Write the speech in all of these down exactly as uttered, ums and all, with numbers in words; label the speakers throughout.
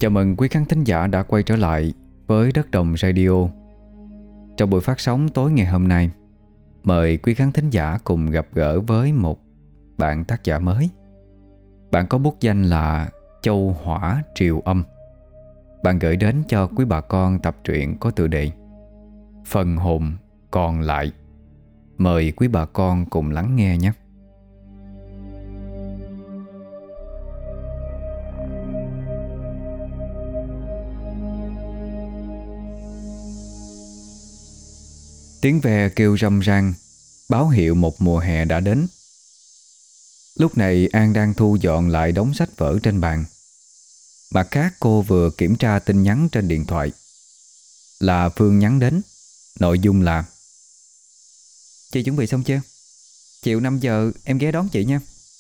Speaker 1: Chào mừng quý khán thính giả đã quay trở lại với Đất Đồng Radio. Trong buổi phát sóng tối ngày hôm nay, mời quý khán thính giả cùng gặp gỡ với một bạn tác giả mới. Bạn có bút danh là Châu Hỏa Triều Âm. Bạn gửi đến cho quý bà con tập truyện có tựa đề Phần Hồn Còn Lại. Mời quý bà con cùng lắng nghe nhé. Tiếng ve kêu râm ran, báo hiệu một mùa hè đã đến. Lúc này An đang thu dọn lại đống sách vở trên bàn. Mặt khác cô vừa kiểm tra tin nhắn trên điện thoại. Là Phương nhắn đến. Nội dung là: Chị chuẩn bị xong chưa? Chiều năm giờ em ghé đón chị nha.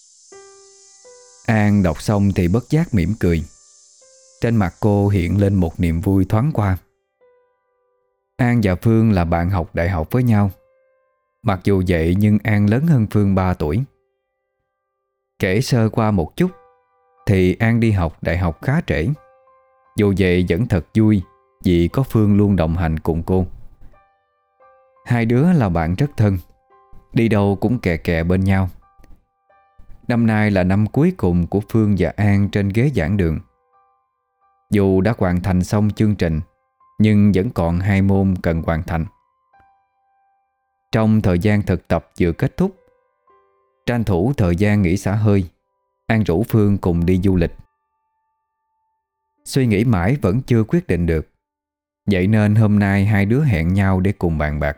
Speaker 1: An đọc xong thì bất giác mỉm cười. Trên mặt cô hiện lên một niềm vui thoáng qua. An và Phương là bạn học đại học với nhau. Mặc dù vậy nhưng An lớn hơn Phương ba tuổi. Kể sơ qua một chút thì An đi học đại học khá trễ. Dù vậy vẫn thật vui vì có Phương luôn đồng hành cùng cô. Hai đứa là bạn rất thân, đi đâu cũng kè kè bên nhau. Năm nay là năm cuối cùng của Phương và An trên ghế giảng đường. Dù đã hoàn thành xong chương trình nhưng vẫn còn hai môn cần hoàn thành. Trong thời gian thực tập vừa kết thúc, tranh thủ thời gian nghỉ xả hơi, An rủ Phương cùng đi du lịch. Suy nghĩ mãi vẫn chưa quyết định được, vậy nên hôm nay hai đứa hẹn nhau để cùng bàn bạc.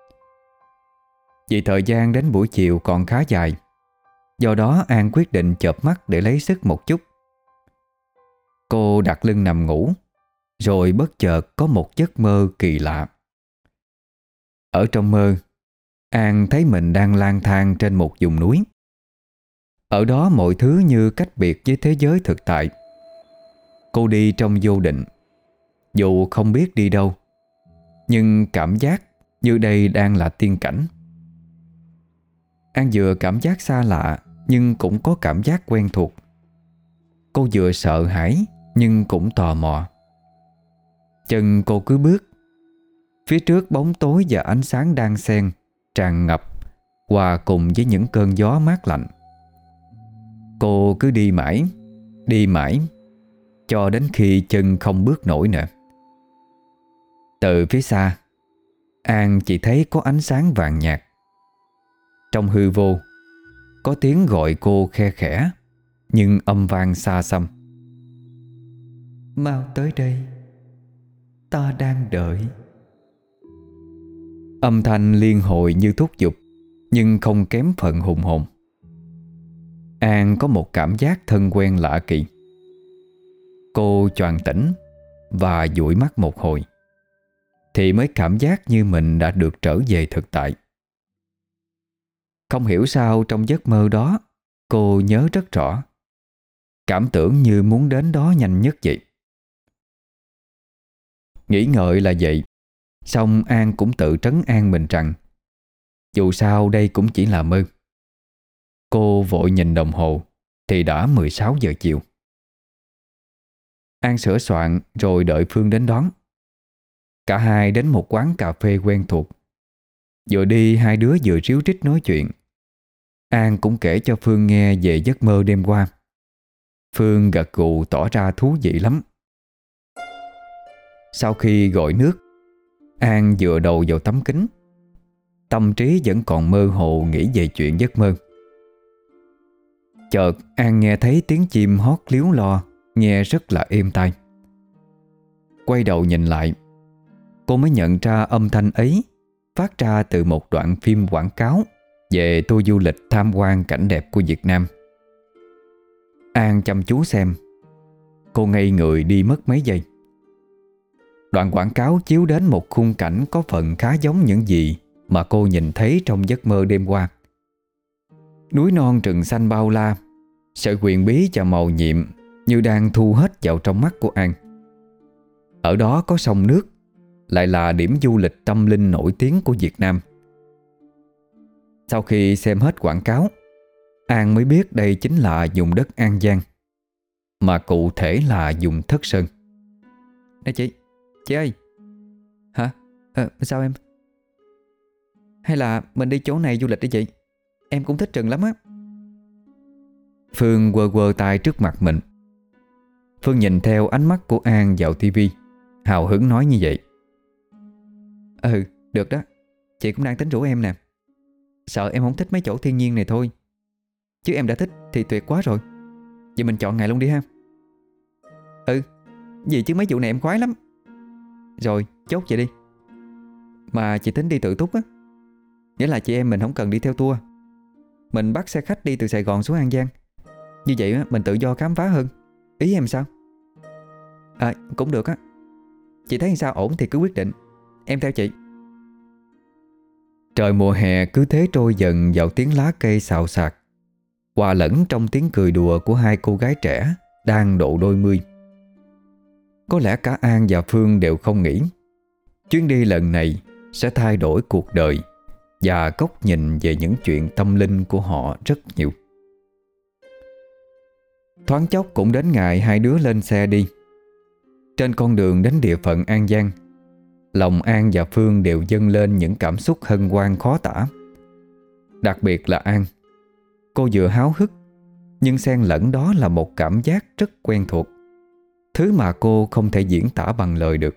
Speaker 1: Vì thời gian đến buổi chiều còn khá dài, do đó An quyết định chợp mắt để lấy sức một chút. Cô đặt lưng nằm ngủ, rồi bất chợt có một giấc mơ kỳ lạ. Ở trong mơ, An thấy mình đang lang thang trên một vùng núi. Ở đó mọi thứ như cách biệt với thế giới thực tại. Cô đi trong vô định, dù không biết đi đâu, nhưng cảm giác như đây đang là tiên cảnh. An vừa cảm giác xa lạ nhưng cũng có cảm giác quen thuộc. Cô vừa sợ hãi nhưng cũng tò mò. Chân cô cứ bước, phía trước bóng tối và ánh sáng đan xen tràn ngập, hòa cùng với những cơn gió mát lạnh. Cô cứ đi mãi, đi mãi, cho đến khi chân không bước nổi nữa. Từ phía xa, An chỉ thấy có ánh sáng vàng nhạt. Trong hư vô, có tiếng gọi cô khe khẽ, nhưng âm vang xa xăm. Mau tới đây, ta đang đợi. Âm thanh liên hồi như thúc giục, nhưng không kém phần hùng hồn. An có một cảm giác thân quen lạ kỳ. Cô choàng tỉnh và dụi mắt một hồi, thì mới cảm giác như mình đã được trở về thực tại. Không hiểu sao trong giấc mơ đó, cô nhớ rất rõ, cảm tưởng như muốn đến đó nhanh nhất vậy. Nghĩ ngợi là vậy, song An cũng tự trấn an mình rằng dù sao đây cũng chỉ là mơ. Cô vội nhìn đồng hồ thì đã mười sáu giờ chiều. An sửa soạn rồi đợi Phương đến đón. Cả hai đến một quán cà phê quen thuộc. Vừa đi hai đứa vừa ríu rít nói chuyện. An cũng kể cho Phương nghe về giấc mơ đêm qua. Phương gật gù tỏ ra thú vị lắm. Sau khi gọi nước, An dựa đầu vào tấm kính. Tâm trí vẫn còn mơ hồ nghĩ về chuyện giấc mơ. Chợt An nghe thấy tiếng chim hót líu lo, nghe rất là êm tai. Quay đầu nhìn lại, cô mới nhận ra âm thanh ấy phát ra từ một đoạn phim quảng cáo về tour du lịch tham quan cảnh đẹp của Việt Nam. An chăm chú xem, cô ngây người đi mất mấy giây. Đoạn quảng cáo chiếu đến một khung cảnh có phần khá giống những gì mà cô nhìn thấy trong giấc mơ đêm qua. Núi non rừng xanh bao la, sự huyền bí và màu nhiệm như đang thu hết vào trong mắt của An. Ở đó có sông nước, lại là điểm du lịch tâm linh nổi tiếng của Việt Nam. Sau khi xem hết quảng cáo, An mới biết đây chính là vùng đất An Giang, mà cụ thể là vùng Thất Sơn. Nè chị, chị ơi. Hả? Ờ, sao em? Hay là mình đi chỗ này du lịch đi chị, em cũng thích rừng lắm á. Phương quơ quơ tay trước mặt mình. Phương nhìn theo ánh mắt của An vào tivi, hào hứng nói như vậy. Ừ, được đó. Chị cũng đang tính rủ em nè. Sợ em không thích mấy chỗ thiên nhiên này thôi, chứ em đã thích thì tuyệt quá rồi. Vậy mình chọn ngày luôn đi ha. Ừ, gì chứ mấy vụ này em khoái lắm. Rồi, chốt vậy đi. Mà chị tính đi tự túc á, nghĩa là chị em mình không cần đi theo tour. Mình bắt xe khách đi từ Sài Gòn xuống An Giang. Như vậy á, mình tự do khám phá hơn. Ý em sao? À, cũng được á. Chị thấy sao ổn thì cứ quyết định, em theo chị. Trời mùa hè cứ thế trôi dần vào tiếng lá cây xào xạc, hòa lẫn trong tiếng cười đùa của hai cô gái trẻ đang độ đôi mươi. Có lẽ cả An và Phương đều không nghĩ chuyến đi lần này sẽ thay đổi cuộc đời và góc nhìn về những chuyện tâm linh của họ rất nhiều. Thoáng chốc cũng đến ngày hai đứa lên xe đi. Trên con đường đến địa phận An Giang, lòng An và Phương đều dâng lên những cảm xúc hân hoan khó tả. Đặc biệt là An. Cô vừa háo hức, nhưng xen lẫn đó là một cảm giác rất quen thuộc, thứ mà cô không thể diễn tả bằng lời được.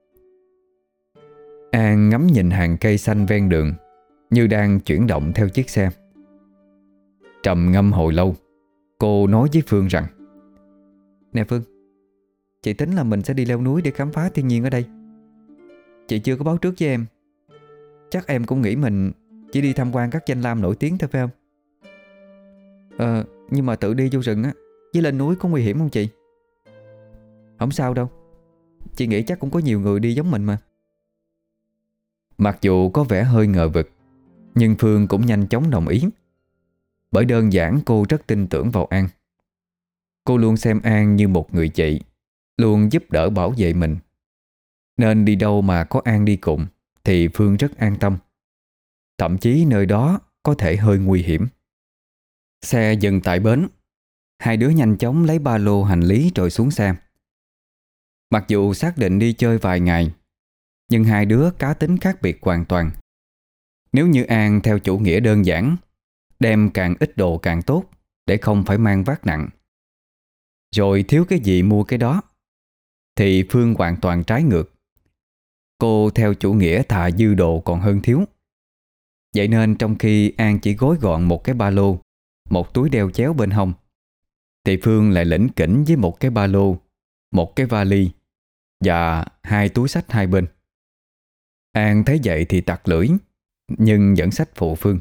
Speaker 1: An ngắm nhìn hàng cây xanh ven đường, như đang chuyển động theo chiếc xe. Trầm ngâm hồi lâu, cô nói với Phương rằng: Nè Phương, chị tính là mình sẽ đi leo núi để khám phá thiên nhiên ở đây. Chị chưa có báo trước với em. Chắc em cũng nghĩ mình chỉ đi tham quan các danh lam nổi tiếng thôi phải không? Ờ, nhưng mà tự đi vô rừng á, với lên núi có nguy hiểm không chị? Không sao đâu. Chị nghĩ chắc cũng có nhiều người đi giống mình mà. Mặc dù có vẻ hơi ngờ vực, nhưng Phương cũng nhanh chóng đồng ý. Bởi đơn giản cô rất tin tưởng vào An. Cô luôn xem An như một người chị, luôn giúp đỡ bảo vệ mình. Nên đi đâu mà có An đi cùng thì Phương rất an tâm. Thậm chí nơi đó có thể hơi nguy hiểm. Xe dừng tại bến. Hai đứa nhanh chóng lấy ba lô hành lý rồi xuống xe. Mặc dù xác định đi chơi vài ngày, nhưng hai đứa cá tính khác biệt hoàn toàn. Nếu như An theo chủ nghĩa đơn giản, đem càng ít đồ càng tốt, để không phải mang vác nặng, rồi thiếu cái gì mua cái đó, thì Phương hoàn toàn trái ngược. Cô theo chủ nghĩa thà dư đồ còn hơn thiếu. Vậy nên trong khi An chỉ gói gọn một cái ba lô, một túi đeo chéo bên hông, thì Phương lại lỉnh kỉnh với một cái ba lô, một cái vali và hai túi xách hai bên. An thấy vậy thì tặc lưỡi, nhưng vẫn xách phụ Phương.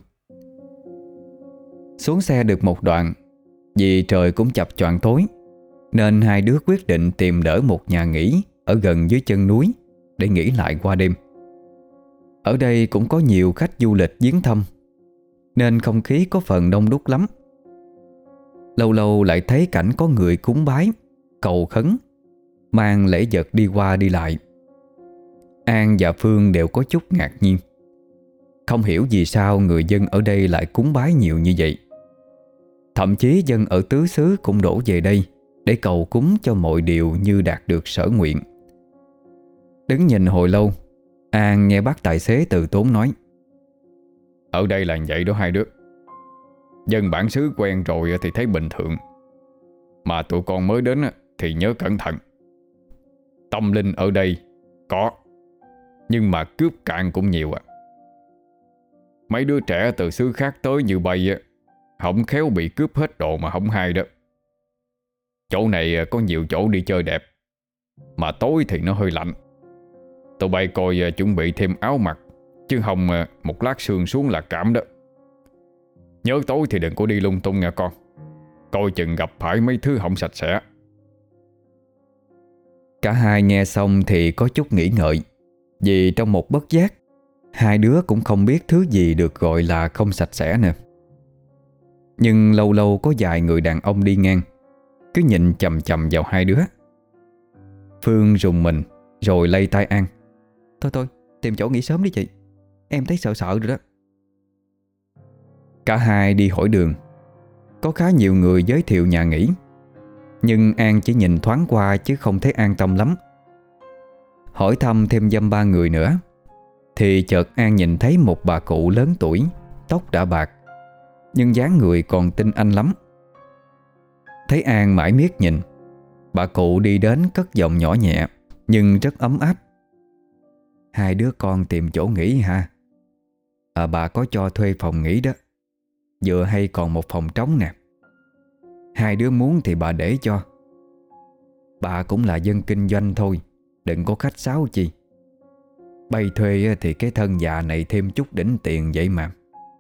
Speaker 1: Xuống xe được một đoạn, vì trời cũng chập choạng tối, nên hai đứa quyết định tìm đỡ một nhà nghỉ ở gần dưới chân núi để nghỉ lại qua đêm. Ở đây cũng có nhiều khách du lịch viếng thăm, nên không khí có phần đông đúc lắm. Lâu lâu lại thấy cảnh có người cúng bái, cầu khấn, mang lễ vật đi qua đi lại. An và Phương đều có chút ngạc nhiên, không hiểu vì sao người dân ở đây lại cúng bái nhiều như vậy. Thậm chí dân ở tứ xứ cũng đổ về đây để cầu cúng cho mọi điều như đạt được sở nguyện. Đứng nhìn hồi lâu, An nghe bác tài xế từ tốn nói: Ở đây là vậy đó hai đứa. Dân bản xứ quen rồi thì thấy bình thường, mà tụi con mới đến thì nhớ cẩn thận. Tâm linh ở đây có, nhưng mà cướp cạn cũng nhiều à. Mấy đứa trẻ từ xứ khác tới như bay không khéo bị cướp hết đồ mà không hay đó. Chỗ này có nhiều chỗ đi chơi đẹp, mà tối thì nó hơi lạnh. Tụi bay coi chuẩn bị thêm áo mặc, chứ không một lát sương xuống là cảm đó. Nhớ tối thì đừng có đi lung tung nha con, coi chừng gặp phải mấy thứ không sạch sẽ. Cả hai nghe xong thì có chút nghĩ ngợi, vì trong một bất giác, hai đứa cũng không biết thứ gì được gọi là không sạch sẽ nè. Nhưng lâu lâu có vài người đàn ông đi ngang, cứ nhìn chằm chằm vào hai đứa. Phương rùng mình, rồi lay tay An: Thôi thôi, tìm chỗ nghỉ sớm đi chị, em thấy sợ sợ rồi đó. Cả hai đi hỏi đường. Có khá nhiều người giới thiệu nhà nghỉ, nhưng An chỉ nhìn thoáng qua chứ không thấy an tâm lắm. Hỏi thăm thêm dăm ba người nữa thì chợt An nhìn thấy một bà cụ lớn tuổi, tóc đã bạc, nhưng dáng người còn tinh anh lắm. Thấy An mãi miết nhìn, bà cụ đi đến cất giọng nhỏ nhẹ nhưng rất ấm áp: "Hai đứa con tìm chỗ nghỉ hả? À, bà có cho thuê phòng nghỉ đó. Vừa hay còn một phòng trống nè. Hai đứa muốn thì bà để cho. Bà cũng là dân kinh doanh thôi, đừng có khách sáo chi. Bay thuê thì cái thân già này thêm chút đỉnh tiền vậy mà."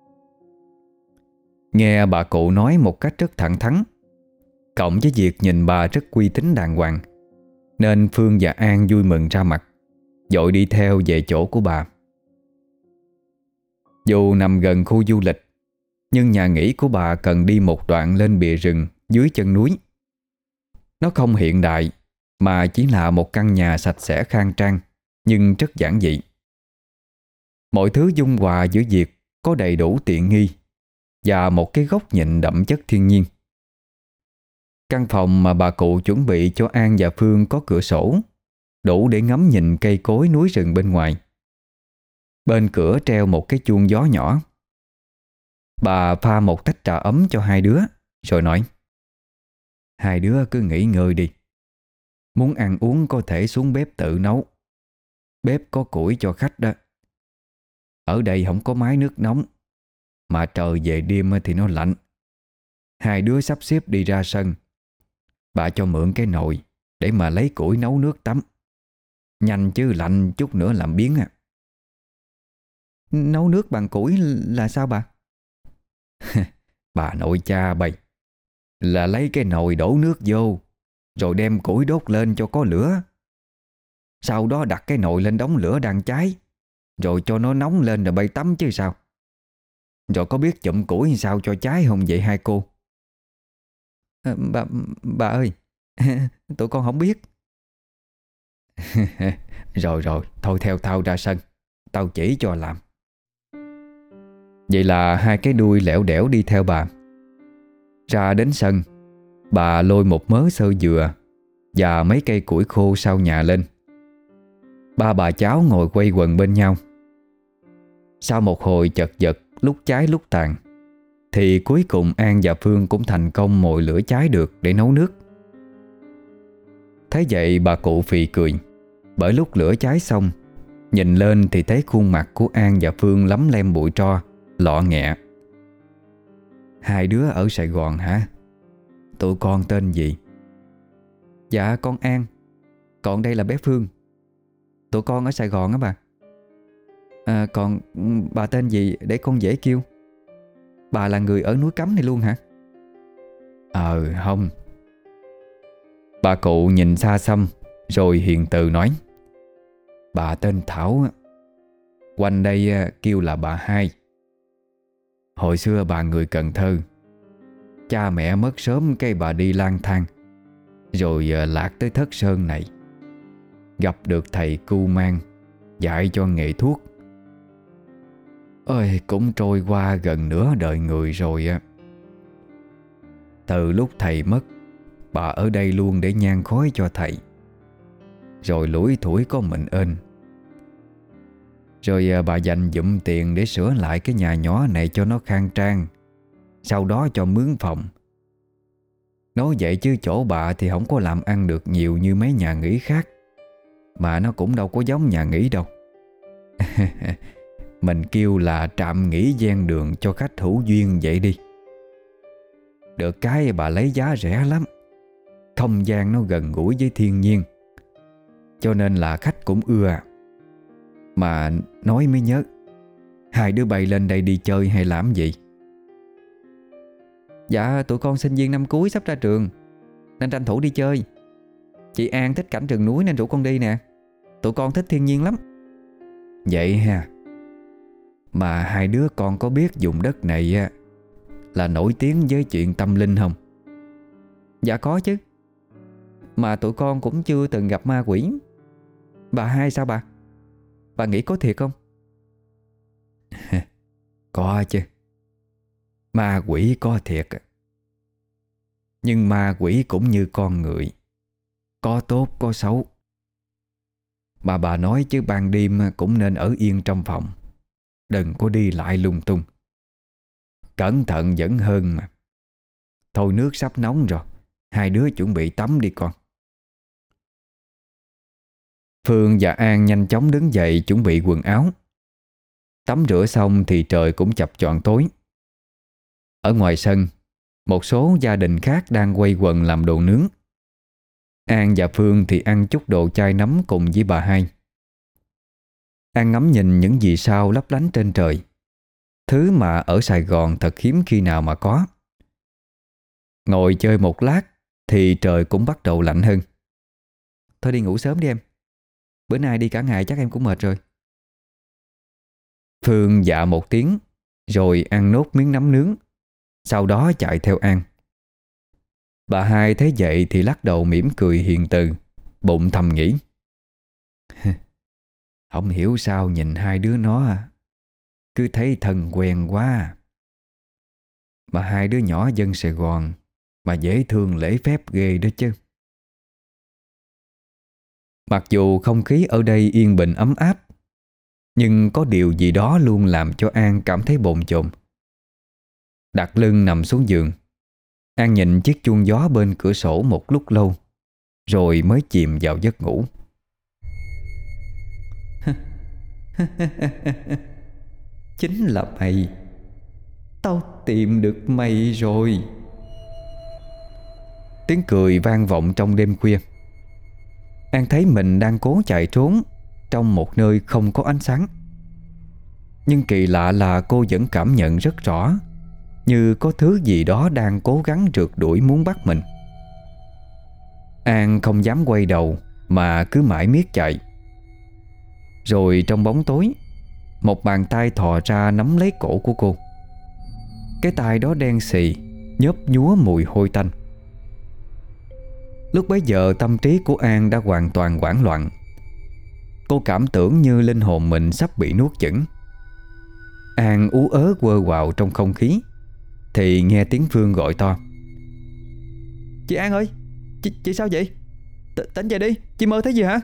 Speaker 1: Nghe bà cụ nói một cách rất thẳng thắn, cộng với việc nhìn bà rất uy tín đàng hoàng, nên Phương và An vui mừng ra mặt, vội đi theo về chỗ của bà. Dù nằm gần khu du lịch, nhưng nhà nghỉ của bà cần đi một đoạn lên bìa rừng dưới chân núi. Nó không hiện đại, mà chỉ là một căn nhà sạch sẽ khang trang, nhưng rất giản dị. Mọi thứ dung hòa giữa việc có đầy đủ tiện nghi và một cái góc nhìn đậm chất thiên nhiên. Căn phòng mà bà cụ chuẩn bị cho An và Phương có cửa sổ, đủ để ngắm nhìn cây cối núi rừng bên ngoài. Bên cửa treo một cái chuông gió nhỏ. Bà pha một tách trà ấm cho hai đứa, rồi nói: "Hai đứa cứ nghỉ ngơi đi. Muốn ăn uống có thể xuống bếp tự nấu. Bếp có củi cho khách đó. Ở đây không có máy nước nóng, mà trời về đêm thì nó lạnh. Hai đứa sắp xếp đi ra sân. Bà cho mượn cái nồi để mà lấy củi nấu nước tắm. Nhanh chứ lạnh chút nữa làm biếng à."
Speaker 2: "Nấu nước bằng củi là sao bà?"
Speaker 1: "Bà nội cha bày là lấy cái nồi đổ nước vô, rồi đem củi đốt lên cho có lửa. Sau đó đặt cái nồi lên đống lửa đang cháy, rồi cho nó nóng lên rồi bay tắm chứ sao. Rồi có biết chụm củi sao cho cháy không vậy hai cô?"
Speaker 2: À, bà bà ơi, tụi con không biết.
Speaker 1: Rồi rồi, thôi theo tao ra sân, tao chỉ cho làm. Vậy là hai cái đuôi lẻo đẻo đi theo bà. Ra đến sân, bà lôi một mớ sơ dừa và mấy cây củi khô sau nhà lên. Ba bà cháu ngồi quây quần bên nhau. Sau một hồi chật vật, lúc cháy lúc tàn, thì cuối cùng An và Phương cũng thành công mồi lửa cháy được để nấu nước. Thấy vậy bà cụ phì cười, bởi lúc lửa cháy xong, nhìn lên thì thấy khuôn mặt của An và Phương lấm lem bụi tro, lọ nghẹ. "Hai đứa ở Sài Gòn hả? Tụi con tên gì?"
Speaker 2: "Dạ con An, còn đây là bé Phương. Tụi con ở Sài Gòn á bà. À, còn bà tên gì để con dễ kêu? Bà là người ở núi Cấm này luôn hả?"
Speaker 1: "Ờ không." Bà cụ nhìn xa xăm rồi hiền từ nói: "Bà tên Thảo, quanh đây kêu là bà Hai. Hồi xưa bà người Cần Thơ, cha mẹ mất sớm cái bà đi lang thang, rồi lạc tới Thất Sơn này. Gặp được thầy Cưu Mang dạy cho nghề thuốc. Ơi, cũng trôi qua gần nửa đời người rồi á. Từ lúc thầy mất, bà ở đây luôn để nhang khói cho thầy. Rồi lủi thủi có mình ên. Rồi bà dành dụm tiền để sửa lại cái nhà nhỏ này cho nó khang trang, sau đó cho mướn phòng. Nói vậy chứ chỗ bà thì không có làm ăn được nhiều như mấy nhà nghỉ khác, mà nó cũng đâu có giống nhà nghỉ đâu. Mình kêu là trạm nghỉ ven đường cho khách hữu duyên vậy đi. Được cái bà lấy giá rẻ lắm, không gian nó gần gũi với thiên nhiên, cho nên là khách cũng ưa. Mà nói mới nhớ, hai đứa bay lên đây đi chơi hay làm gì?"
Speaker 2: "Dạ tụi con sinh viên năm cuối sắp ra trường, nên tranh thủ đi chơi. Chị An thích cảnh rừng núi nên rủ con đi nè. Tụi con thích thiên nhiên lắm."
Speaker 1: "Vậy ha. Mà hai đứa con có biết vùng đất này á là nổi tiếng với chuyện tâm linh không?"
Speaker 2: "Dạ có chứ. Mà tụi con cũng chưa từng gặp ma quỷ. Bà Hai sao bà? Bà nghĩ có thiệt không?"
Speaker 1: "Có chứ. Ma quỷ có thiệt. Nhưng ma quỷ cũng như con người, có tốt có xấu. Mà bà nói chứ ban đêm cũng nên ở yên trong phòng, đừng có đi lại lung tung. Cẩn thận vẫn hơn mà. Thôi nước sắp nóng rồi, hai đứa chuẩn bị tắm đi con. Phương và An nhanh chóng đứng dậy chuẩn bị quần áo. Tắm rửa xong thì trời cũng chập choạng tối. Ở ngoài sân, một số gia đình khác đang quây quần làm đồ nướng. An và Phương thì ăn chút đồ chay nấm cùng với bà hai. An ngắm nhìn những vì sao lấp lánh trên trời, thứ mà ở Sài Gòn thật hiếm khi nào mà có. Ngồi chơi một lát thì trời cũng bắt đầu lạnh hơn.
Speaker 2: Thôi đi ngủ sớm đi em. Bữa nay đi cả ngày chắc em cũng mệt rồi.
Speaker 1: Phương dạ một tiếng rồi ăn nốt miếng nấm nướng, sau đó chạy theo An. Bà hai thấy vậy thì lắc đầu mỉm cười hiền từ, bụng thầm nghĩ: không hiểu sao nhìn hai đứa nó cứ thấy thân quen quá. Mà hai đứa nhỏ dân Sài Gòn mà dễ thương lễ phép ghê đó chứ. Mặc dù không khí ở đây yên bình ấm áp, nhưng có điều gì đó luôn làm cho An cảm thấy bồn chồn. Đặt lưng nằm xuống giường, An nhìn chiếc chuông gió bên cửa sổ một lúc lâu, rồi mới chìm vào giấc ngủ.
Speaker 2: Chính là mày. Tao tìm được mày rồi.
Speaker 1: Tiếng cười vang vọng trong đêm khuya. An thấy mình đang cố chạy trốn trong một nơi không có ánh sáng. Nhưng kỳ lạ là cô vẫn cảm nhận rất rõ, như có thứ gì đó đang cố gắng rượt đuổi muốn bắt mình. An không dám quay đầu mà cứ mãi miết chạy. Rồi trong bóng tối, một bàn tay thò ra nắm lấy cổ của cô. Cái tay đó đen xì, nhớp nhúa mùi hôi tanh. Lúc bấy giờ tâm trí của An đã hoàn toàn hoảng loạn. Cô cảm tưởng như linh hồn mình sắp bị nuốt chửng. An ú ớ quơ quào trong không khí thì nghe tiếng Phương gọi to:
Speaker 2: Chị An ơi, Chị, chị sao vậy? T Tỉnh dậy đi, chị mơ thấy gì hả?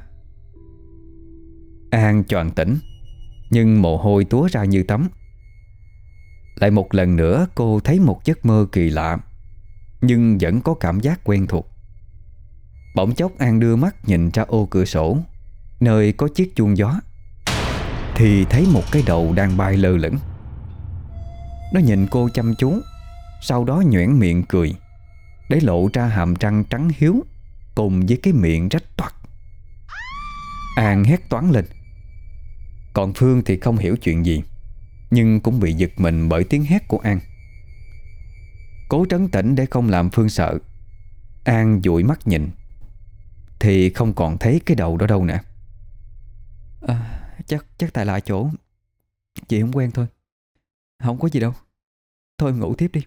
Speaker 1: An choàng tỉnh, nhưng mồ hôi túa ra như tắm. Lại một lần nữa cô thấy một giấc mơ kỳ lạ, nhưng vẫn có cảm giác quen thuộc. Bỗng chốc An đưa mắt nhìn ra ô cửa sổ, nơi có chiếc chuông gió, thì thấy một cái đầu đang bay lơ lửng. Nó nhìn cô chăm chú, sau đó nhoẻn miệng cười, để lộ ra hàm răng trắng hiếu cùng với cái miệng rách toạc. An hét toáng lên. Còn Phương thì không hiểu chuyện gì, nhưng cũng bị giật mình bởi tiếng hét của An. Cố trấn tĩnh để không làm Phương sợ, An dụi mắt nhìn thì không còn thấy cái đầu đó đâu nè.
Speaker 2: à, Chắc chắc tại lạ chỗ. Chị không quen thôi. Không có gì đâu. Thôi em ngủ tiếp đi.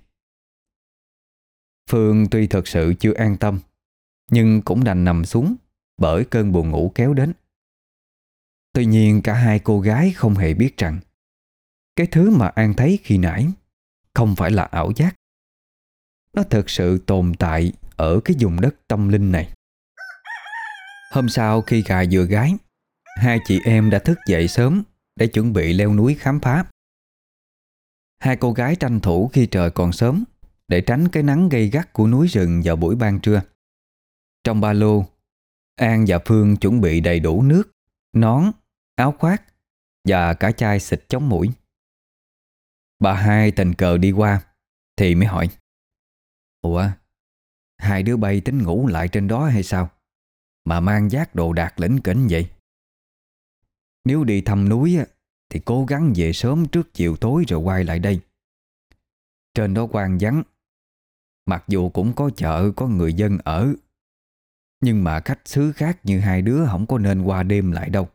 Speaker 1: Phương tuy thật sự chưa an tâm, nhưng cũng đành nằm xuống bởi cơn buồn ngủ kéo đến. Tuy nhiên cả hai cô gái không hề biết rằng cái thứ mà An thấy khi nãy không phải là ảo giác. Nó thực sự tồn tại ở cái vùng đất tâm linh này. Hôm sau khi gà vừa gáy, hai chị em đã thức dậy sớm để chuẩn bị leo núi khám phá. Hai cô gái tranh thủ khi trời còn sớm để tránh cái nắng gay gắt của núi rừng vào buổi ban trưa. Trong ba lô, An và Phương chuẩn bị đầy đủ nước, nón, áo khoác và cả chai xịt chống muỗi. Bà hai tình cờ đi qua thì mới hỏi: Ủa, hai đứa bay tính ngủ lại trên đó hay sao mà mang vác đồ đạc lỉnh kỉnh vậy? Nếu đi thăm núi thì cố gắng về sớm trước chiều tối rồi quay lại đây. Trên đó hoang vắng, mặc dù cũng có chợ, có người dân ở, nhưng mà khách xứ khác như hai đứa không có nên qua đêm lại đâu.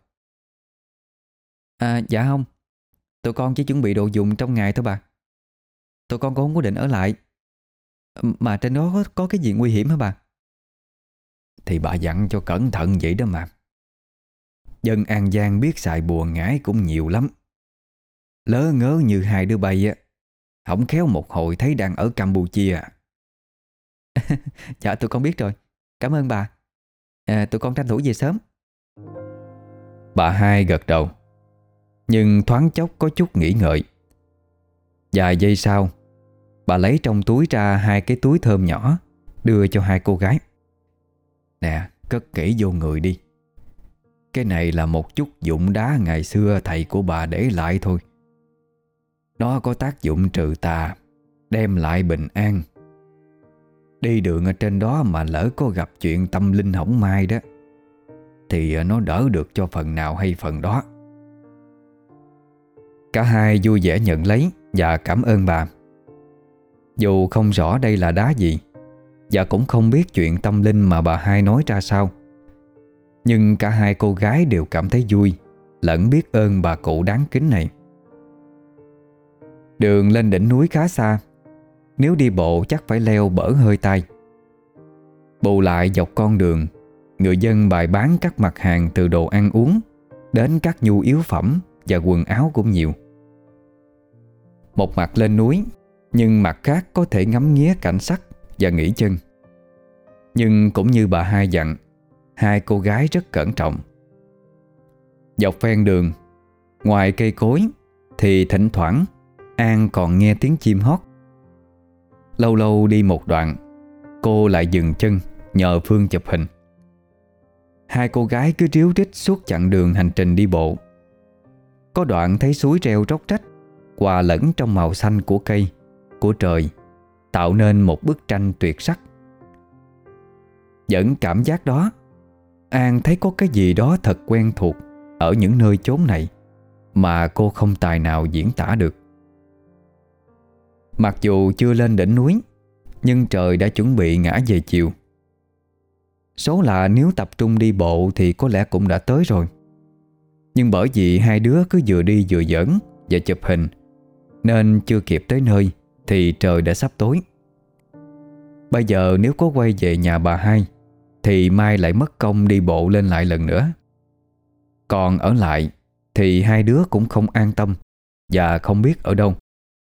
Speaker 2: À dạ không, tụi con chỉ chuẩn bị đồ dùng trong ngày thôi bà. Tụi con cũng không có định ở lại. Mà trên đó có, có cái gì nguy hiểm hả bà?
Speaker 1: Thì bà dặn cho cẩn thận vậy đó mà. Dân An Giang biết xài bùa ngải cũng nhiều lắm. Lỡ ngớ như hai đứa bay á, không khéo một hồi thấy đang ở Campuchia à.
Speaker 2: Dạ tụi con biết rồi. Cảm ơn bà. À, tụi con tranh thủ về sớm.
Speaker 1: Bà hai gật đầu, nhưng thoáng chốc có chút nghĩ ngợi. Vài giây sau, bà lấy trong túi ra hai cái túi thơm nhỏ, đưa cho hai cô gái. Nè, cất kỹ vô người đi. Cái này là một chút dụng đá ngày xưa thầy của bà để lại thôi. Nó có tác dụng trừ tà, đem lại bình an. Đi đường ở trên đó mà lỡ có gặp chuyện tâm linh hỏng mai đó, thì nó đỡ được cho phần nào hay phần đó. Cả hai vui vẻ nhận lấy và cảm ơn bà. Dù không rõ đây là đá gì, và cũng không biết chuyện tâm linh mà bà hai nói ra sao, nhưng cả hai cô gái đều cảm thấy vui, lẫn biết ơn bà cụ đáng kính này. Đường lên đỉnh núi khá xa, nếu đi bộ chắc phải leo bở hơi tai. Bù lại dọc con đường, người dân bày bán các mặt hàng từ đồ ăn uống đến các nhu yếu phẩm và quần áo cũng nhiều. Một mặt lên núi, nhưng mặt khác có thể ngắm nghía cảnh sắc và nghỉ chân. Nhưng cũng như bà hai dặn, hai cô gái rất cẩn trọng. Dọc ven đường, ngoài cây cối thì thỉnh thoảng An còn nghe tiếng chim hót. Lâu lâu đi một đoạn, cô lại dừng chân nhờ Phương chụp hình. Hai cô gái cứ ríu rít suốt chặng đường hành trình đi bộ. Có đoạn thấy suối reo róc rách, hòa lẫn trong màu xanh của cây, của trời, tạo nên một bức tranh tuyệt sắc. Dẫn cảm giác đó, An thấy có cái gì đó thật quen thuộc ở những nơi chốn này mà cô không tài nào diễn tả được. Mặc dù chưa lên đỉnh núi, nhưng trời đã chuẩn bị ngã về chiều. Số là nếu tập trung đi bộ thì có lẽ cũng đã tới rồi. Nhưng bởi vì hai đứa cứ vừa đi vừa giỡn và chụp hình, nên chưa kịp tới nơi thì trời đã sắp tối. Bây giờ nếu có quay về nhà bà hai thì mai lại mất công đi bộ lên lại lần nữa. Còn ở lại thì hai đứa cũng không an tâm và không biết ở đâu.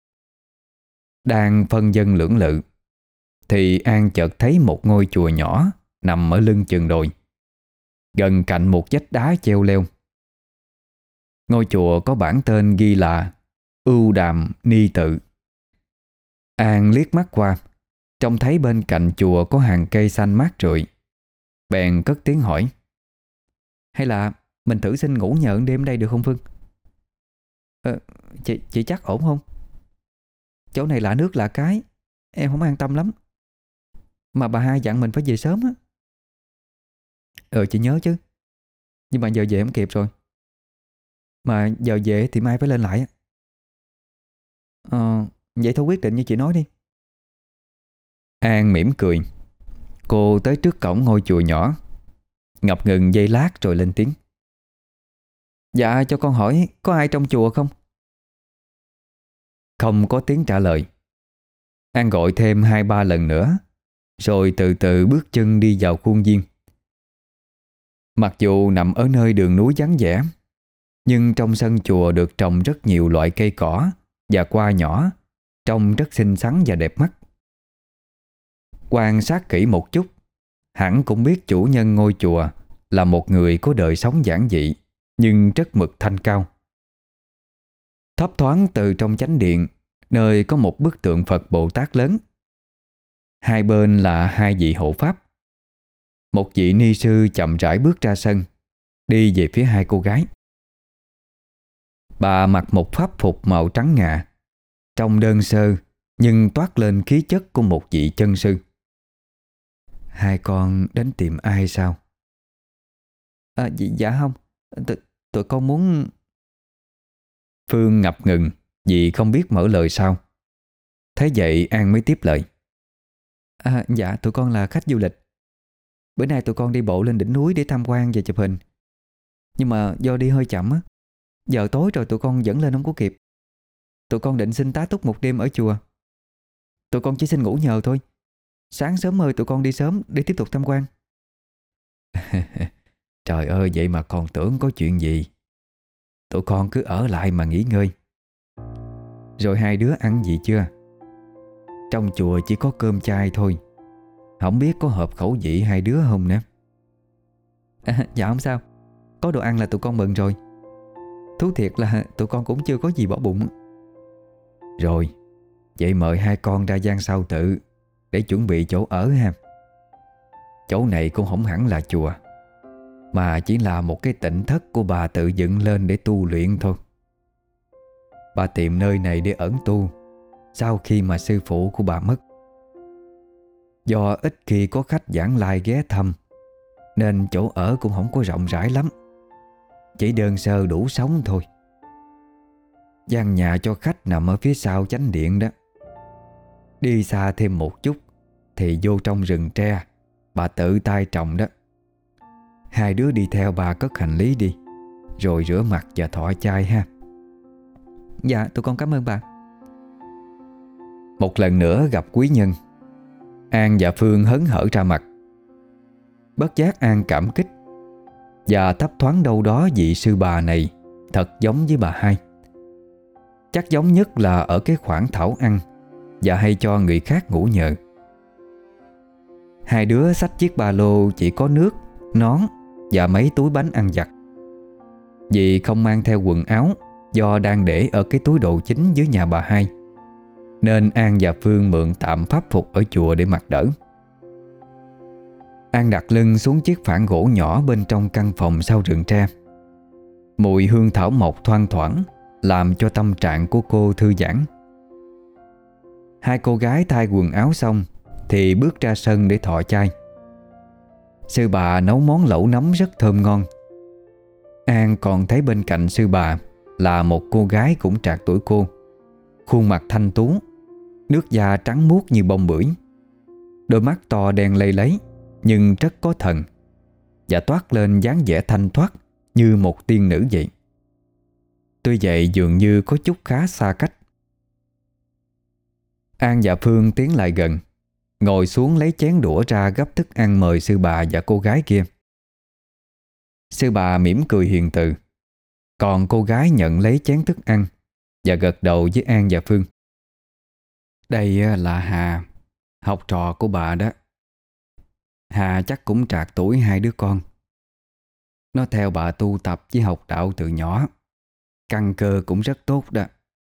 Speaker 1: Đang phân vân lưỡng lự thì An chợt thấy một ngôi chùa nhỏ nằm ở lưng chừng đồi, gần cạnh một vách đá treo leo. Ngôi chùa có bản tên ghi là Ưu Đàm Ni Tự. An liếc mắt qua, trông thấy bên cạnh chùa có hàng cây xanh mát rượi, bèn cất tiếng hỏi: Hay là mình thử xin ngủ nhờ đêm đây được không Phương? Ờ, chị, chị chắc ổn không? Chỗ này lạ nước lạ cái, em không an tâm lắm. Mà bà hai dặn mình phải về sớm á. Ờ chị nhớ chứ, nhưng mà giờ về không kịp rồi. Mà giờ về thì mai phải lên lại á. Ờ, vậy thôi quyết định như chị nói đi. An mỉm cười. Cô tới trước cổng ngôi chùa nhỏ, ngập ngừng giây lát rồi lên tiếng: Dạ cho con hỏi có ai trong chùa không? Không có tiếng trả lời. An gọi thêm hai ba lần nữa, rồi từ từ bước chân đi vào khuôn viên. Mặc dù nằm ở nơi đường núi vắng vẻ, nhưng trong sân chùa được trồng rất nhiều loại cây cỏ và hoa nhỏ, trông rất xinh xắn và đẹp mắt. Quan sát kỹ một chút, hẳn cũng biết chủ nhân ngôi chùa là một người có đời sống giản dị nhưng rất mực thanh cao. Thấp thoáng từ trong chánh điện, nơi có một bức tượng Phật Bồ Tát lớn. Hai bên là hai vị hộ pháp. Một vị ni sư chậm rãi bước ra sân, đi về phía hai cô gái. Bà mặc một pháp phục màu trắng ngà, trông đơn sơ nhưng toát lên khí chất của một vị chân sư. Hai con đến tìm ai sao? À, dạ không, T tụi con muốn... Phương ngập ngừng vì không biết mở lời sao. Thế vậy An mới tiếp lời: À, dạ tụi con là khách du lịch. Bữa nay tụi con đi bộ lên đỉnh núi để tham quan và chụp hình. Nhưng mà do đi hơi chậm á, giờ tối rồi tụi con dẫn lên không có kịp. Tụi con định xin tá túc một đêm ở chùa. Tụi con chỉ xin ngủ nhờ thôi. Sáng sớm mời tụi con đi sớm để tiếp tục tham quan. Trời ơi, vậy mà còn tưởng có chuyện gì. Tụi con cứ ở lại mà nghỉ ngơi. Rồi hai đứa ăn gì chưa? Trong chùa chỉ có cơm chay thôi, không biết có hợp khẩu vị hai đứa không nè. À, dạ không sao.
Speaker 2: Có đồ ăn là tụi con mừng rồi. Thú thiệt là tụi con cũng chưa có gì bỏ bụng.
Speaker 1: Rồi, vậy mời hai con ra gian sau tự để chuẩn bị chỗ ở ha. Chỗ này cũng không hẳn là chùa, mà chỉ là một cái tịnh thất của bà tự dựng lên để tu luyện thôi. Bà tìm nơi này để ẩn tu sau khi mà sư phụ của bà mất. Do ít khi có khách vãng lai ghé thăm, nên chỗ ở cũng không có rộng rãi lắm, chỉ đơn sơ đủ sống thôi. Gian nhà cho khách nằm ở phía sau chánh điện đó. Đi xa thêm một chút thì vô trong rừng tre bà tự tay trồng đó. Hai đứa đi theo bà cất hành lý đi, rồi rửa mặt và thọ chay ha.
Speaker 2: Dạ tụi con cảm ơn bà.
Speaker 1: Một lần nữa gặp quý nhân, An và Phương hớn hở ra mặt. Bất giác An cảm kích và thấp thoáng đâu đó vị sư bà này thật giống với bà hai. Chắc giống nhất là ở cái khoản thảo ăn và hay cho người khác ngủ nhờ. Hai đứa xách chiếc ba lô chỉ có nước, nón và mấy túi bánh ăn vặt. Vì không mang theo quần áo do đang để ở cái túi đồ chính dưới nhà bà hai, nên An và Phương mượn tạm pháp phục ở chùa để mặc đỡ. An đặt lưng xuống chiếc phản gỗ nhỏ bên trong căn phòng sau rừng tre. Mùi hương thảo mộc thoang thoảng làm cho tâm trạng của cô thư giãn. Hai cô gái thay quần áo xong thì bước ra sân để thọ chay. Sư bà nấu món lẩu nấm rất thơm ngon. An còn thấy bên cạnh sư bà là một cô gái cũng trạc tuổi cô, khuôn mặt thanh tú, nước da trắng muốt như bông bưởi, đôi mắt to đen lây lấy nhưng rất có thần, và toát lên dáng vẻ thanh thoát như một tiên nữ vậy. Tuy vậy dường như có chút khá xa cách. An và Phương tiến lại gần, ngồi xuống lấy chén đũa ra gắp thức ăn mời sư bà và cô gái kia. Sư bà mỉm cười hiền từ, còn cô gái nhận lấy chén thức ăn và gật đầu với An và Phương. Đây là Hà, học trò của bà đó. Hà chắc cũng trạc tuổi hai đứa con. Nó theo bà tu tập với học đạo từ nhỏ, căn cơ cũng rất tốt đó.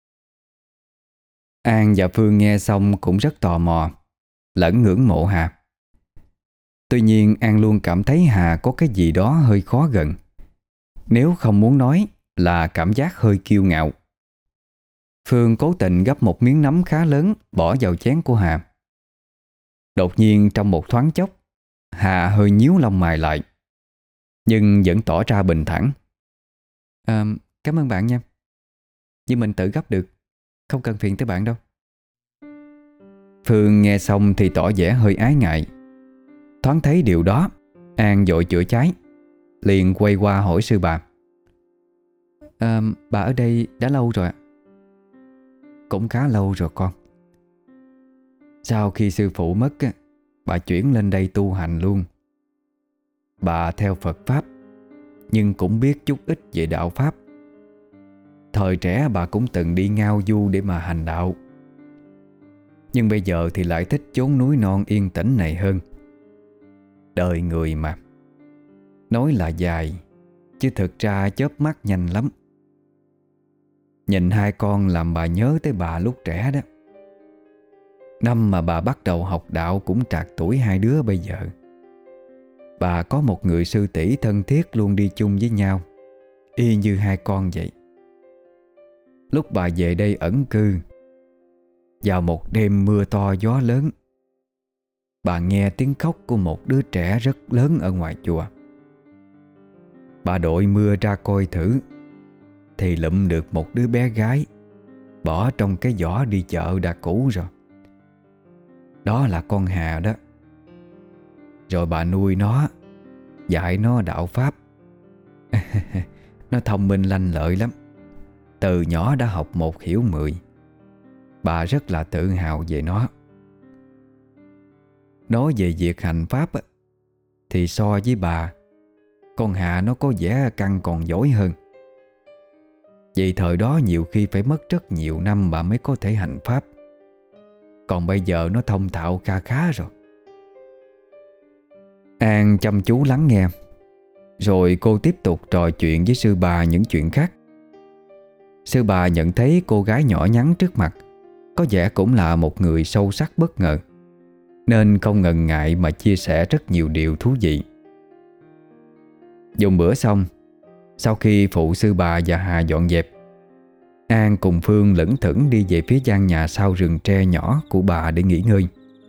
Speaker 1: An và Phương nghe xong cũng rất tò mò, lẫn ngưỡng mộ Hà. Tuy nhiên An luôn cảm thấy Hà có cái gì đó hơi khó gần, nếu không muốn nói là cảm giác hơi kiêu ngạo. Phương cố tình gấp một miếng nấm khá lớn bỏ vào chén của Hà. Đột nhiên trong một thoáng chốc, Hà hơi nhíu lông mày lại, nhưng vẫn tỏ ra bình thản.
Speaker 2: à, Cảm ơn bạn nha, nhưng mình tự gấp được, không cần phiền tới bạn đâu.
Speaker 1: Phương nghe xong thì tỏ vẻ hơi ái ngại. Thoáng thấy điều đó, An vội chữa cháy, liền quay qua hỏi sư bà.
Speaker 2: à, Bà ở đây đã lâu rồi ạ?
Speaker 1: Cũng khá lâu rồi con. Sau khi sư phụ mất, bà chuyển lên đây tu hành luôn. Bà theo Phật Pháp, nhưng cũng biết chút ít về đạo Pháp. Thời trẻ bà cũng từng đi ngao du để mà hành đạo, nhưng bây giờ thì lại thích chốn núi non yên tĩnh này hơn. Đời người mà, nói là dài, chứ thực ra chớp mắt nhanh lắm. Nhìn hai con làm bà nhớ tới bà lúc trẻ đó. Năm mà bà bắt đầu học đạo cũng trạc tuổi hai đứa bây giờ. Bà có một người sư tỷ thân thiết luôn đi chung với nhau, y như hai con vậy. Lúc bà về đây ẩn cư, vào một đêm mưa to gió lớn, bà nghe tiếng khóc của một đứa trẻ rất lớn ở ngoài chùa. Bà đội mưa ra coi thử, thì lụm được một đứa bé gái bỏ trong cái giỏ đi chợ đã cũ rồi. Đó là con Hà đó. Rồi bà nuôi nó, dạy nó đạo Pháp. Nó thông minh lanh lợi lắm, từ nhỏ đã học một hiểu mười. Bà rất là tự hào về nó. Nói về việc hành Pháp thì so với bà, con Hà nó có vẻ căn còn giỏi hơn. Vì thời đó nhiều khi phải mất rất nhiều năm bà mới có thể hành Pháp, còn bây giờ nó thông thạo kha khá rồi. An chăm chú lắng nghe, Rồi cô tiếp tục trò chuyện với sư bà những chuyện khác. Sư bà nhận thấy cô gái nhỏ nhắn trước mặt có vẻ cũng là một người sâu sắc bất ngờ, nên không ngần ngại mà chia sẻ rất nhiều điều thú vị. Dùng bữa xong, sau khi phụ sư bà và Hà dọn dẹp, An cùng Phương lững thững đi về phía gian nhà sau rừng tre nhỏ của bà để nghỉ ngơi.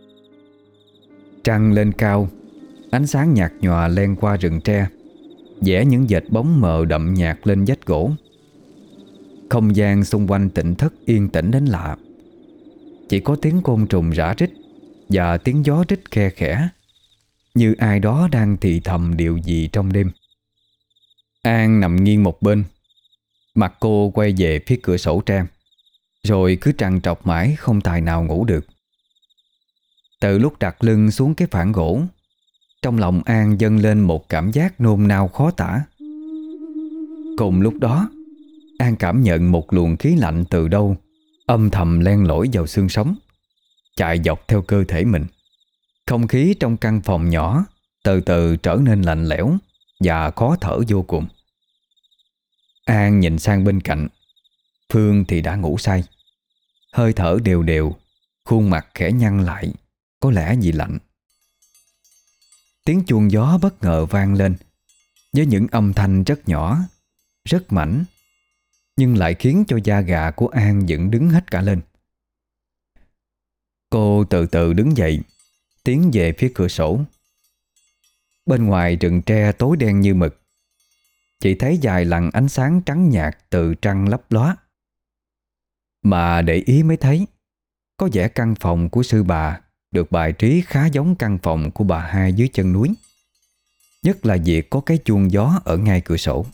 Speaker 1: Trăng lên cao, ánh sáng nhạt nhòa len qua rừng tre, vẽ những vệt bóng mờ đậm nhạt lên vách gỗ. Không gian xung quanh tỉnh thất yên tĩnh đến lạ. Chỉ có tiếng côn trùng rã rít và tiếng gió rít khe khẽ, như ai đó đang thì thầm điều gì trong đêm. An nằm nghiêng một bên, mặt cô quay về phía cửa sổ tre, rồi cứ trằn trọc mãi không tài nào ngủ được. Từ lúc đặt lưng xuống cái phản gỗ, trong lòng An dâng lên một cảm giác nôn nao khó tả. Cùng lúc đó, An cảm nhận một luồng khí lạnh từ đâu âm thầm len lỏi vào xương sống, chạy dọc theo cơ thể mình. Không khí trong căn phòng nhỏ từ từ trở nên lạnh lẽo và khó thở vô cùng. An nhìn sang bên cạnh. Phương thì đã ngủ say, hơi thở đều đều, khuôn mặt khẽ nhăn lại, có lẽ vì lạnh. Tiếng chuông gió bất ngờ vang lên với những âm thanh rất nhỏ, rất mảnh, nhưng lại khiến cho da gà của An dựng đứng hết cả lên. Cô từ từ đứng dậy, tiến về phía cửa sổ. Bên ngoài rừng tre tối đen như mực, chỉ thấy vài lằn ánh sáng trắng nhạt từ trăng lấp lóa. Mà để ý mới thấy, có vẻ căn phòng của sư bà được bài trí khá giống căn phòng của bà hai dưới chân núi, nhất là việc có cái chuông gió ở ngay cửa sổ.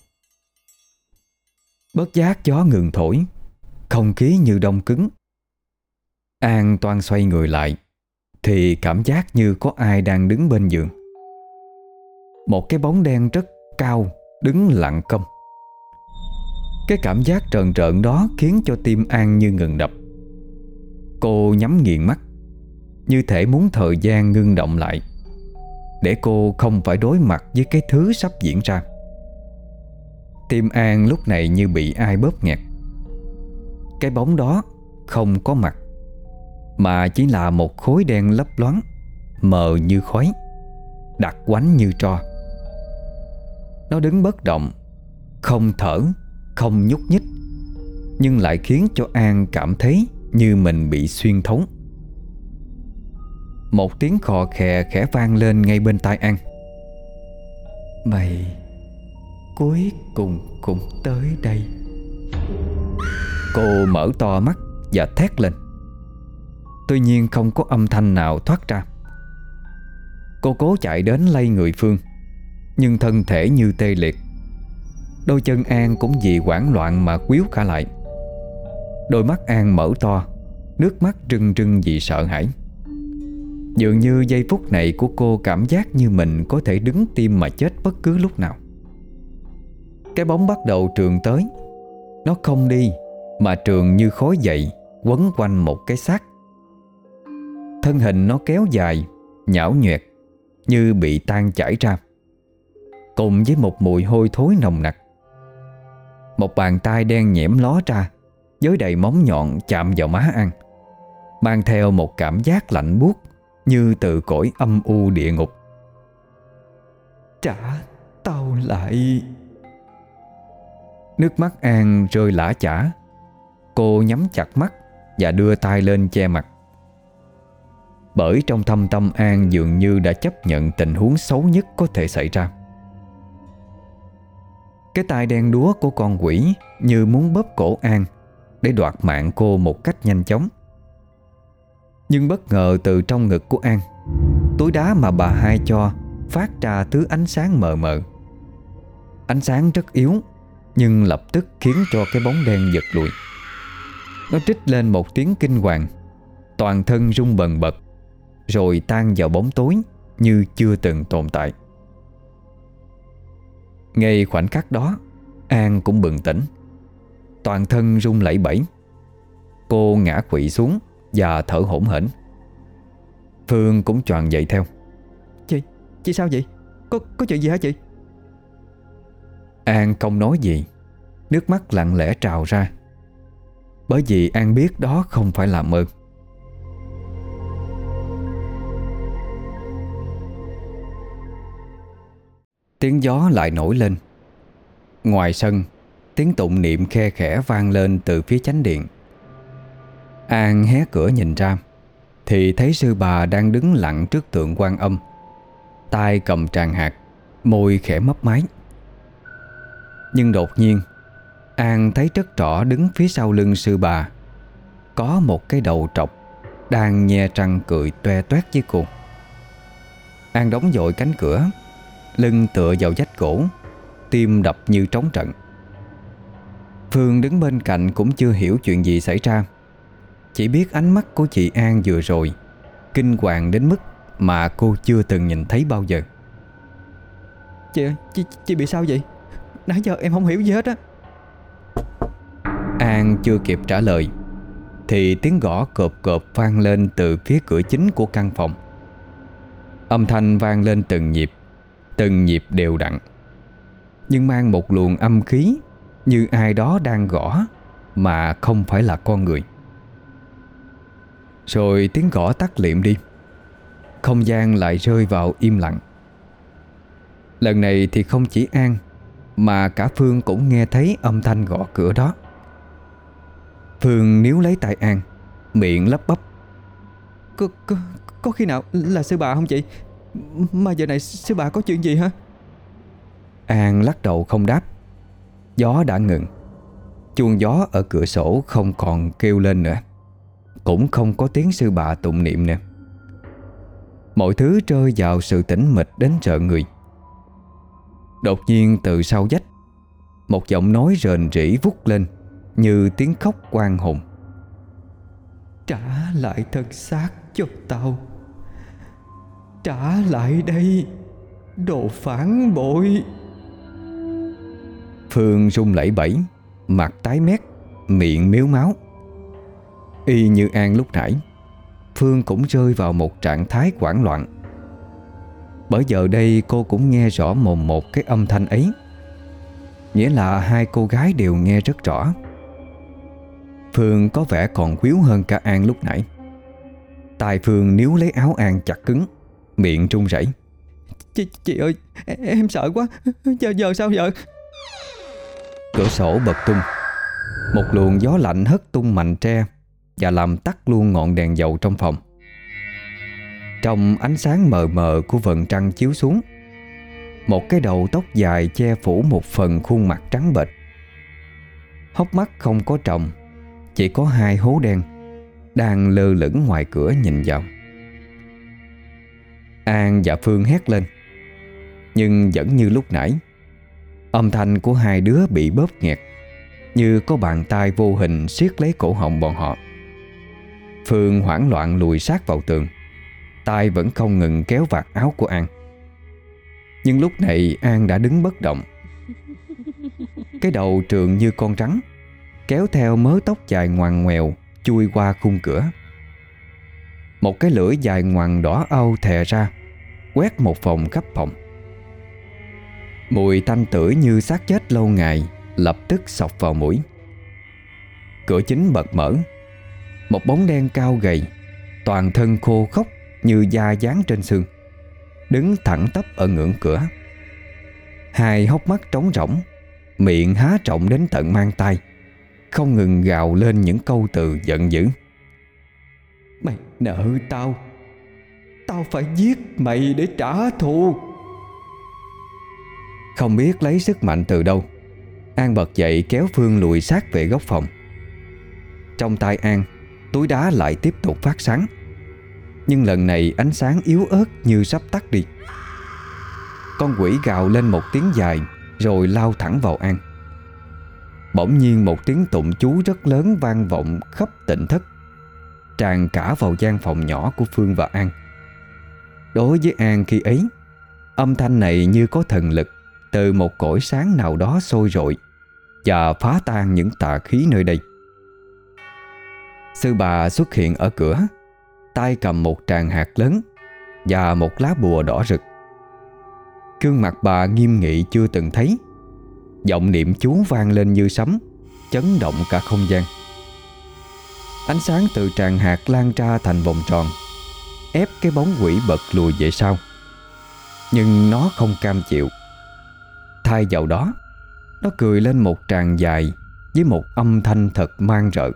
Speaker 1: Bất giác gió ngừng thổi, không khí như đông cứng. An toan xoay người lại thì cảm giác như có ai đang đứng bên giường. Một cái bóng đen rất cao đứng lặng câm. Cái cảm giác trờn trợn đó khiến cho tim An như ngừng đập. Cô nhắm nghiền mắt, như thể muốn thời gian ngưng động lại, để cô không phải đối mặt với cái thứ sắp diễn ra. Tim An lúc này như bị ai bóp nghẹt. Cái bóng đó không có mặt, mà chỉ là một khối đen lấp loáng, mờ như khói, đặc quánh như tro. Nó đứng bất động, không thở, không nhúc nhích, nhưng lại khiến cho An cảm thấy như mình bị xuyên thấu. Một tiếng khò khè khẽ vang lên ngay bên tai An. Mày cuối cùng cũng tới đây. Cô mở to mắt và thét lên. Tuy nhiên không có âm thanh nào thoát ra. Cô cố chạy đến lay người Phương, nhưng thân thể như tê liệt. Đôi chân An cũng vì hoảng loạn mà quýu cả lại. Đôi mắt An mở to, nước mắt rưng rưng vì sợ hãi. Dường như giây phút này của cô cảm giác như mình có thể đứng tim mà chết bất cứ lúc nào. Cái bóng bắt đầu trườn tới. Nó không đi, mà trườn như khói dậy, quấn quanh một cái xác. Thân hình nó kéo dài, nhão nhoẹt, như bị tan chảy ra, cùng với một mùi hôi thối nồng nặc. Một bàn tay đen nhẽm ló ra, với đầy móng nhọn chạm vào má An, mang theo một cảm giác lạnh buốt như từ cõi âm u địa ngục. Trả tao lại. Nước mắt An rơi lã chã. Cô nhắm chặt mắt và đưa tay lên che mặt. Bởi trong thâm tâm An dường như đã chấp nhận tình huống xấu nhất có thể xảy ra. Cái tay đen đúa của con quỷ như muốn bóp cổ An để đoạt mạng cô một cách nhanh chóng. Nhưng bất ngờ từ trong ngực của An, túi đá mà bà hai cho phát ra thứ ánh sáng mờ mờ. Ánh sáng rất yếu, nhưng lập tức khiến cho cái bóng đen giật lùi. Nó trích lên một tiếng kinh hoàng, toàn thân rung bần bật, rồi tan vào bóng tối như chưa từng tồn tại. Ngay khoảnh khắc đó, An cũng bừng tỉnh, toàn thân run lẩy bẩy. Cô ngã quỵ xuống và thở hổn hển. Phương cũng choàng dậy theo. Chị, chị sao vậy? Có, có chuyện gì hả chị? An không nói gì, nước mắt lặng lẽ trào ra, bởi vì An biết đó không phải là mơ. Tiếng gió lại nổi lên. Ngoài sân, tiếng tụng niệm khe khẽ vang lên từ phía chánh điện. An hé cửa nhìn ra thì thấy sư bà đang đứng lặng trước tượng Quan Âm, tay cầm tràng hạt, môi khẽ mấp máy. Nhưng đột nhiên An thấy rất rõ đứng phía sau lưng sư bà có một cái đầu trọc đang nhe răng cười toe toét với cô. An đóng vội cánh cửa, lưng tựa vào vách gỗ, tim đập như trống trận. Phương đứng bên cạnh cũng chưa hiểu chuyện gì xảy ra, chỉ biết ánh mắt của chị An vừa rồi kinh hoàng đến mức mà cô chưa từng nhìn thấy bao giờ.
Speaker 2: Chị ơi, chị, chị bị sao vậy? Nãy giờ em không hiểu gì hết á.
Speaker 1: An chưa kịp trả lời thì tiếng gõ cộp cộp vang lên từ phía cửa chính của căn phòng. Âm thanh vang lên từng nhịp, từng nhịp đều đặn, nhưng mang một luồng âm khí như ai đó đang gõ mà không phải là con người. Rồi tiếng gõ tắt liệm đi, không gian lại rơi vào im lặng. Lần này thì không chỉ An mà cả Phương cũng nghe thấy âm thanh gõ cửa đó. Phương níu lấy tay An, miệng lắp bắp:
Speaker 2: Có, có, có khi nào là sư bà không chị? Mà giờ này sư bà có chuyện gì hả?
Speaker 1: An lắc đầu không đáp. Gió đã ngừng, chuông gió ở cửa sổ không còn kêu lên nữa, cũng không có tiếng sư bà tụng niệm nữa. Mọi thứ rơi vào sự tĩnh mịch đến rợn người. Đột nhiên từ sau vách, một giọng nói rền rĩ vút lên như tiếng khóc oan hồn:
Speaker 2: Trả lại thân xác cho tao. Trả lại đây, đồ phản bội.
Speaker 1: Phương run lẩy bẩy, mặt tái mét, miệng mếu máu. Y như An lúc nãy, Phương cũng rơi vào một trạng thái hoảng loạn. Bởi giờ đây cô cũng nghe rõ mồn một cái âm thanh ấy, nghĩa là hai cô gái đều nghe rất rõ. Phương có vẻ còn quýu hơn cả An lúc nãy. Tay Phương níu lấy áo An chặt cứng, miệng run rẩy:
Speaker 2: Chị, chị ơi, em sợ quá. Giờ, giờ sao giờ?
Speaker 1: Cửa sổ bật tung, một luồng gió lạnh hất tung mành tre và làm tắt luôn ngọn đèn dầu trong phòng. Trong ánh sáng mờ mờ của vầng trăng chiếu xuống, một cái đầu tóc dài che phủ một phần khuôn mặt trắng bệch. Hốc mắt không có tròng, chỉ có hai hố đen đang lơ lửng ngoài cửa nhìn vào. An và Phương hét lên, nhưng vẫn như lúc nãy, âm thanh của hai đứa bị bóp nghẹt, như có bàn tay vô hình siết lấy cổ họng bọn họ. Phương hoảng loạn lùi sát vào tường, tay vẫn không ngừng kéo vạt áo của An. Nhưng lúc này An đã đứng bất động, cái đầu trườn như con rắn, kéo theo mớ tóc dài ngoằn ngoèo chui qua khung cửa. Một cái lưỡi dài ngoằn đỏ au thè ra, quét một vòng khắp phòng. Mùi tanh tưởi như xác chết lâu ngày lập tức xộc vào mũi. Cửa chính bật mở. Một bóng đen cao gầy, toàn thân khô khốc như da dán trên xương, đứng thẳng tắp ở ngưỡng cửa. Hai hốc mắt trống rỗng, miệng há rộng đến tận mang tai, không ngừng gào lên những câu từ giận dữ:
Speaker 2: Mày nợ tao, tao phải giết mày để trả thù.
Speaker 1: Không biết lấy sức mạnh từ đâu, An bật dậy kéo Phương lùi sát về góc phòng. Trong tay An, túi đá lại tiếp tục phát sáng, nhưng lần này ánh sáng yếu ớt như sắp tắt đi. Con quỷ gào lên một tiếng dài rồi lao thẳng vào An. Bỗng nhiên một tiếng tụng chú rất lớn vang vọng khắp tỉnh thất, tràn cả vào gian phòng nhỏ của Phương và An. Đối với An khi ấy, âm thanh này như có thần lực từ một cõi sáng nào đó sôi rọi và phá tan những tà khí nơi đây. Sư bà xuất hiện ở cửa, tay cầm một tràng hạt lớn và một lá bùa đỏ rực. Gương mặt bà nghiêm nghị chưa từng thấy, Giọng niệm chú vang lên như sấm, chấn động cả không gian. Ánh sáng từ tràng hạt lan ra thành vòng tròn, ép cái bóng quỷ bật lùi về sau. Nhưng nó không cam chịu. Thay vào đó, nó cười lên một tràng dài với một âm thanh thật man rợ.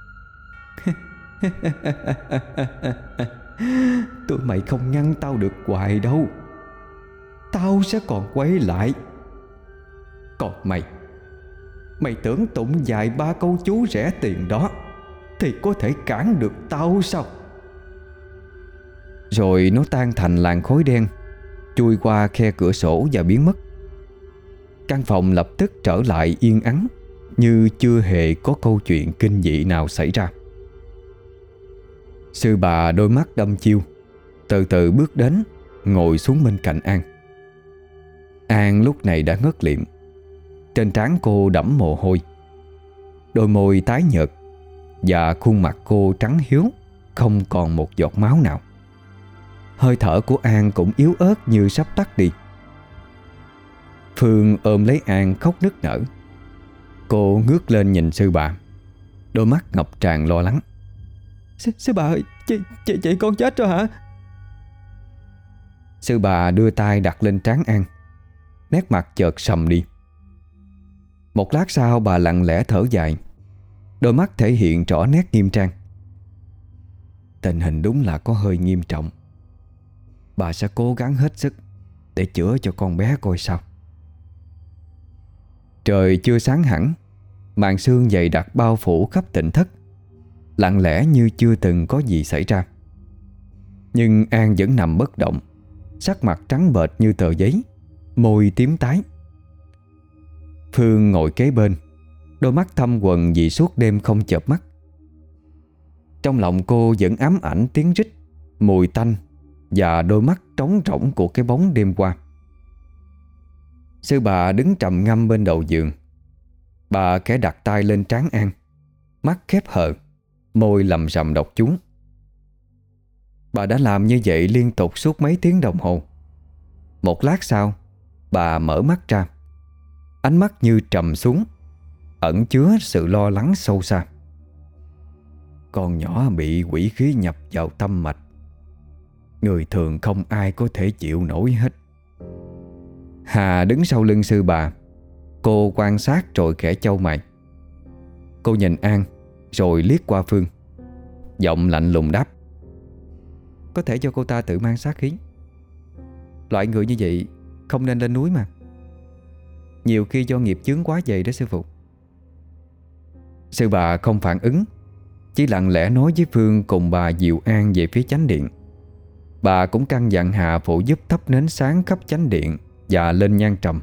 Speaker 1: Tụi mày không ngăn tao được hoài đâu. Tao sẽ còn quay lại. Còn mày Mày tưởng tụng vài ba câu chú rẻ tiền đó thì có thể cản được tao sao? Rồi nó tan thành làn khói đen, chui qua khe cửa sổ và biến mất. Căn phòng lập tức trở lại yên ắng, như chưa hề có câu chuyện kinh dị nào xảy ra. Sư bà đôi mắt đăm chiêu từ từ bước đến, ngồi xuống bên cạnh An. An lúc này đã ngất liệm. Trên trán cô đẫm mồ hôi, đôi môi tái nhợt và khuôn mặt cô trắng hiếu, không còn một giọt máu nào. Hơi thở của An cũng yếu ớt như sắp tắt đi. Phương ôm lấy An khóc nức nở. Cô ngước lên nhìn sư bà, đôi mắt ngập tràn lo lắng. Sư, sư bà ơi, chị, chị, chị con chết rồi hả? Sư bà đưa tay đặt lên trán An, nét mặt chợt sầm đi. Một lát sau bà lặng lẽ thở dài, đôi mắt thể hiện rõ nét nghiêm trang. Tình hình đúng là có hơi nghiêm trọng. Bà sẽ cố gắng hết sức để chữa cho con bé coi sao. Trời chưa sáng hẳn, màn sương dày đặc bao phủ khắp tỉnh thất, lặng lẽ như chưa từng có gì xảy ra. Nhưng An vẫn nằm bất động, sắc mặt trắng bệch như tờ giấy, môi tím tái. Phương ngồi kế bên, đôi mắt thâm quầng vì suốt đêm không chợp mắt. Trong lòng cô vẫn ám ảnh tiếng rít, mùi tanh và đôi mắt trống rỗng của cái bóng đêm qua. Sư bà đứng trầm ngâm bên đầu giường. Bà khẽ đặt tay lên trán An, mắt khép hờ, môi lầm rầm đọc chú. Bà đã làm như vậy liên tục suốt mấy tiếng đồng hồ. Một lát sau, bà mở mắt ra, ánh mắt như trầm xuống, ẩn chứa sự lo lắng sâu xa. Con nhỏ bị quỷ khí nhập vào tâm mạch, người thường không ai có thể chịu nổi hết. Hà đứng sau lưng sư bà. Cô quan sát rồi khẽ chau mày. Cô nhìn An rồi liếc qua Phương, giọng lạnh lùng đáp: Có thể cho cô ta tự mang sát khí. Loại người như vậy không nên lên núi mà. Nhiều khi do nghiệp chướng quá dày đó sư phụ. Sư bà không phản ứng, chỉ lặng lẽ nói với Phương cùng bà dìu An về phía chánh điện. Bà cũng căn dặn Hà phụ giúp thắp nến sáng khắp chánh điện và lên nhang trầm.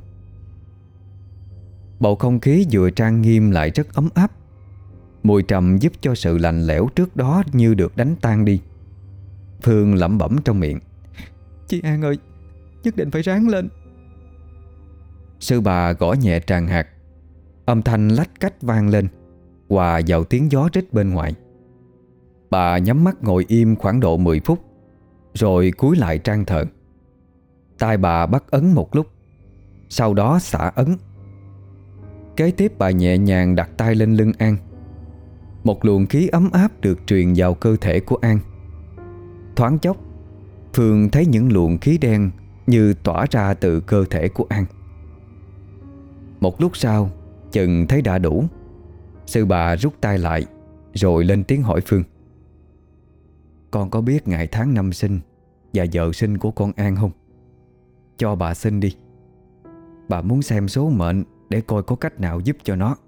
Speaker 1: Bầu không khí vừa trang nghiêm lại rất ấm áp. Mùi trầm giúp cho sự lạnh lẽo trước đó như được đánh tan đi. Phương lẩm bẩm trong miệng: Chị An ơi, nhất định phải ráng lên. Sư bà gõ nhẹ tràng hạt, âm thanh lách cách vang lên, hòa vào tiếng gió rít bên ngoài. Bà nhắm mắt ngồi im khoảng độ mười phút, rồi cúi lại trang thờ. Tay bà bắt ấn một lúc, sau đó xả ấn. Kế tiếp bà nhẹ nhàng đặt tay lên lưng An. Một luồng khí ấm áp được truyền vào cơ thể của An. Thoáng chốc, Phương thấy những luồng khí đen như tỏa ra từ cơ thể của An. Một lúc sau, chừng thấy đã đủ, sư bà rút tay lại, rồi lên tiếng hỏi Phương: Con có biết ngày tháng năm sinh và giờ sinh của con An không? Cho bà xin đi. Bà muốn xem số mệnh để coi có cách nào giúp cho nó.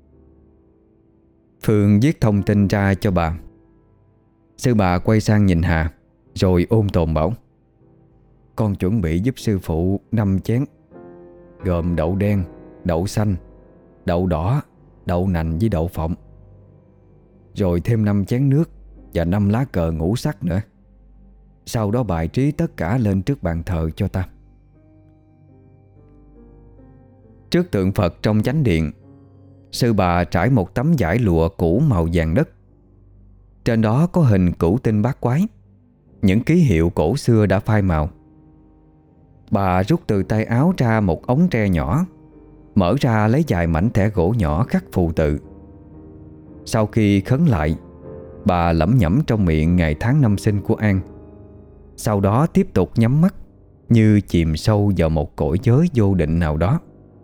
Speaker 1: Phương viết thông tin ra cho bà. Sư bà quay sang nhìn Hà, rồi ôm tồn bảo: Con chuẩn bị giúp sư phụ năm chén, gồm đậu đen, đậu xanh, đậu đỏ, đậu nành với đậu phộng. Rồi thêm năm chén nước và năm lá cờ ngũ sắc nữa. Sau đó bài trí tất cả lên trước bàn thờ cho ta. Trước tượng Phật trong chánh điện, sư bà trải một tấm vải lụa cũ màu vàng đất. Trên đó có hình cửu tinh bát quái, những ký hiệu cổ xưa đã phai màu. Bà rút từ tay áo ra một ống tre nhỏ, mở ra lấy vài mảnh thẻ gỗ nhỏ khắc phù tự. Sau khi khấn lại, bà lẩm nhẩm trong miệng ngày tháng năm sinh của An. Sau đó tiếp tục nhắm mắt, như chìm sâu vào một cõi giới vô định nào đó.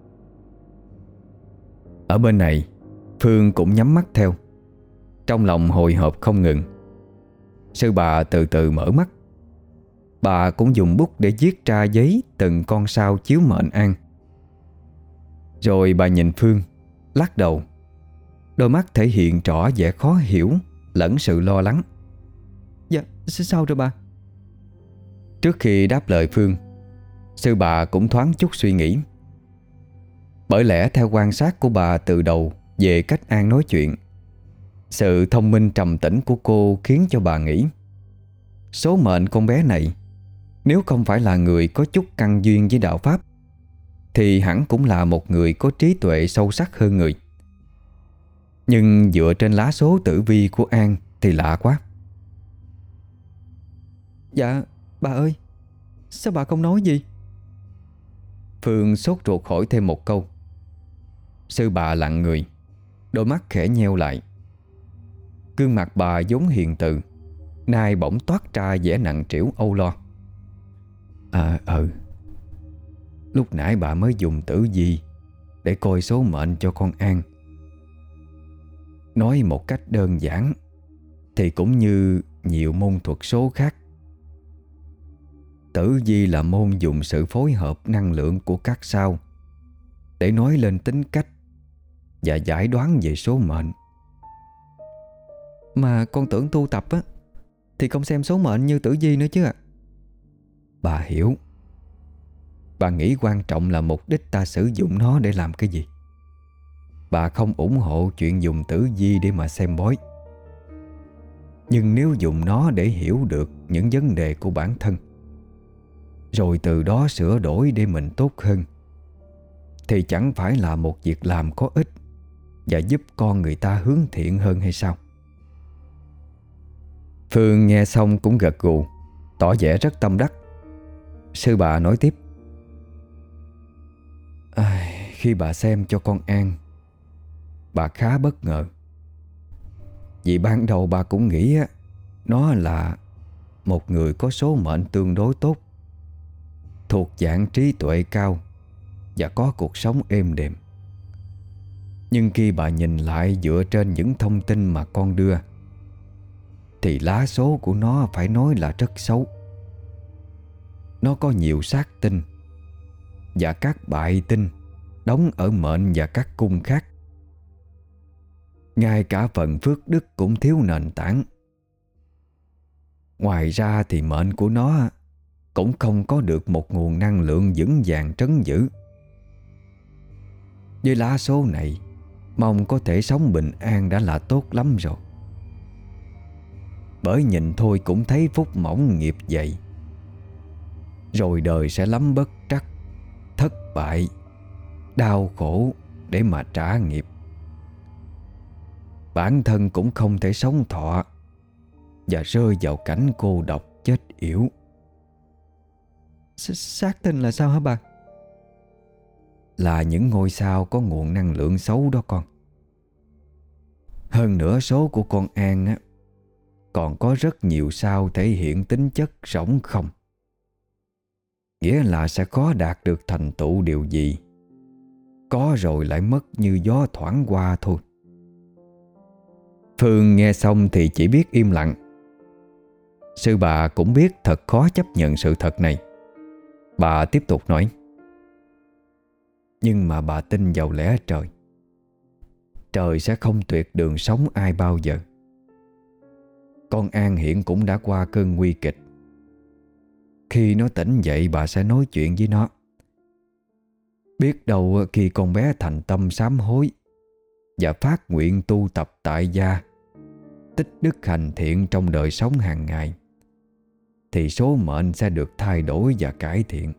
Speaker 1: Ở bên này, Phương cũng nhắm mắt theo, trong lòng hồi hộp không ngừng. Sư bà từ từ mở mắt. Bà cũng dùng bút để viết ra giấy từng con sao chiếu mệnh An. Rồi bà nhìn Phương, lắc đầu. Đôi mắt thể hiện rõ vẻ khó hiểu lẫn sự lo lắng.
Speaker 2: Dạ, sao rồi bà?
Speaker 1: Trước khi đáp lời Phương, sư bà cũng thoáng chút suy nghĩ. Bởi lẽ theo quan sát của bà từ đầu về cách An nói chuyện, sự thông minh trầm tĩnh của cô khiến cho bà nghĩ số mệnh con bé này, nếu không phải là người có chút căn duyên với đạo Pháp, thì hẳn cũng là một người có trí tuệ sâu sắc hơn người. Nhưng dựa trên lá số tử vi của An thì lạ quá.
Speaker 2: Dạ, bà ơi, sao bà không nói gì?
Speaker 1: Phương sốt ruột hỏi thêm một câu. Sư bà lặng người, đôi mắt khẽ nheo lại. Gương mặt bà vốn hiền từ, nay bỗng toát ra vẻ nặng trĩu âu lo. À ừ Lúc nãy bà mới dùng tử vi để coi số mệnh cho con An. Nói một cách đơn giản thì cũng như nhiều môn thuật số khác, tử vi là môn dùng sự phối hợp năng lượng của các sao để nói lên tính cách và giải đoán về số mệnh.
Speaker 2: Mà con tưởng tu tập á thì không xem số mệnh như tử vi nữa chứ ạ.
Speaker 1: Bà hiểu. Bà nghĩ quan trọng là mục đích ta sử dụng nó để làm cái gì. Bà không ủng hộ chuyện dùng tử vi để mà xem bói. Nhưng nếu dùng nó để hiểu được những vấn đề của bản thân, rồi từ đó sửa đổi để mình tốt hơn, thì chẳng phải là một việc làm có ích và giúp con người ta hướng thiện hơn hay sao? Phương nghe xong cũng gật gù, tỏ vẻ rất tâm đắc. Sư bà nói tiếp. Ai, khi bà xem cho con An, bà khá bất ngờ. Vì ban đầu bà cũng nghĩ á, nó là một người có số mệnh tương đối tốt, thuộc dạng trí tuệ cao và có cuộc sống êm đềm. Nhưng khi bà nhìn lại dựa trên những thông tin mà con đưa, thì lá số của nó phải nói là rất xấu. Nó có nhiều sát tinh và các bại tinh đóng ở mệnh và các cung khác. Ngay cả phần phước đức cũng thiếu nền tảng. Ngoài ra thì mệnh của nó cũng không có được một nguồn năng lượng vững vàng trấn giữ. Với lá số này, mong có thể sống bình an đã là tốt lắm rồi. Bởi nhìn thôi cũng thấy phúc mỏng nghiệp dày, rồi đời sẽ lắm bất trắc, thất bại, đau khổ để mà trả nghiệp. Bản thân cũng không thể sống thọ và rơi vào cảnh cô độc chết yểu.
Speaker 2: Sát tinh là sao hả bà?
Speaker 1: Là những ngôi sao có nguồn năng lượng xấu đó con. Hơn nữa số của con An á, còn có rất nhiều sao thể hiện tính chất rỗng không. Nghĩa là sẽ khó đạt được thành tựu điều gì, có rồi lại mất như gió thoảng qua thôi. Phương nghe xong thì chỉ biết im lặng. Sư bà cũng biết thật khó chấp nhận sự thật này. Bà tiếp tục nói. Nhưng mà bà tin vào lẽ trời. Trời sẽ không tuyệt đường sống ai bao giờ. Con An hiện cũng đã qua cơn nguy kịch. Khi nó tỉnh dậy bà sẽ nói chuyện với nó. Biết đâu khi con bé thành tâm sám hối và phát nguyện tu tập tại gia, tích đức hành thiện trong đời sống hàng ngày, thì số mệnh sẽ được thay đổi và cải thiện.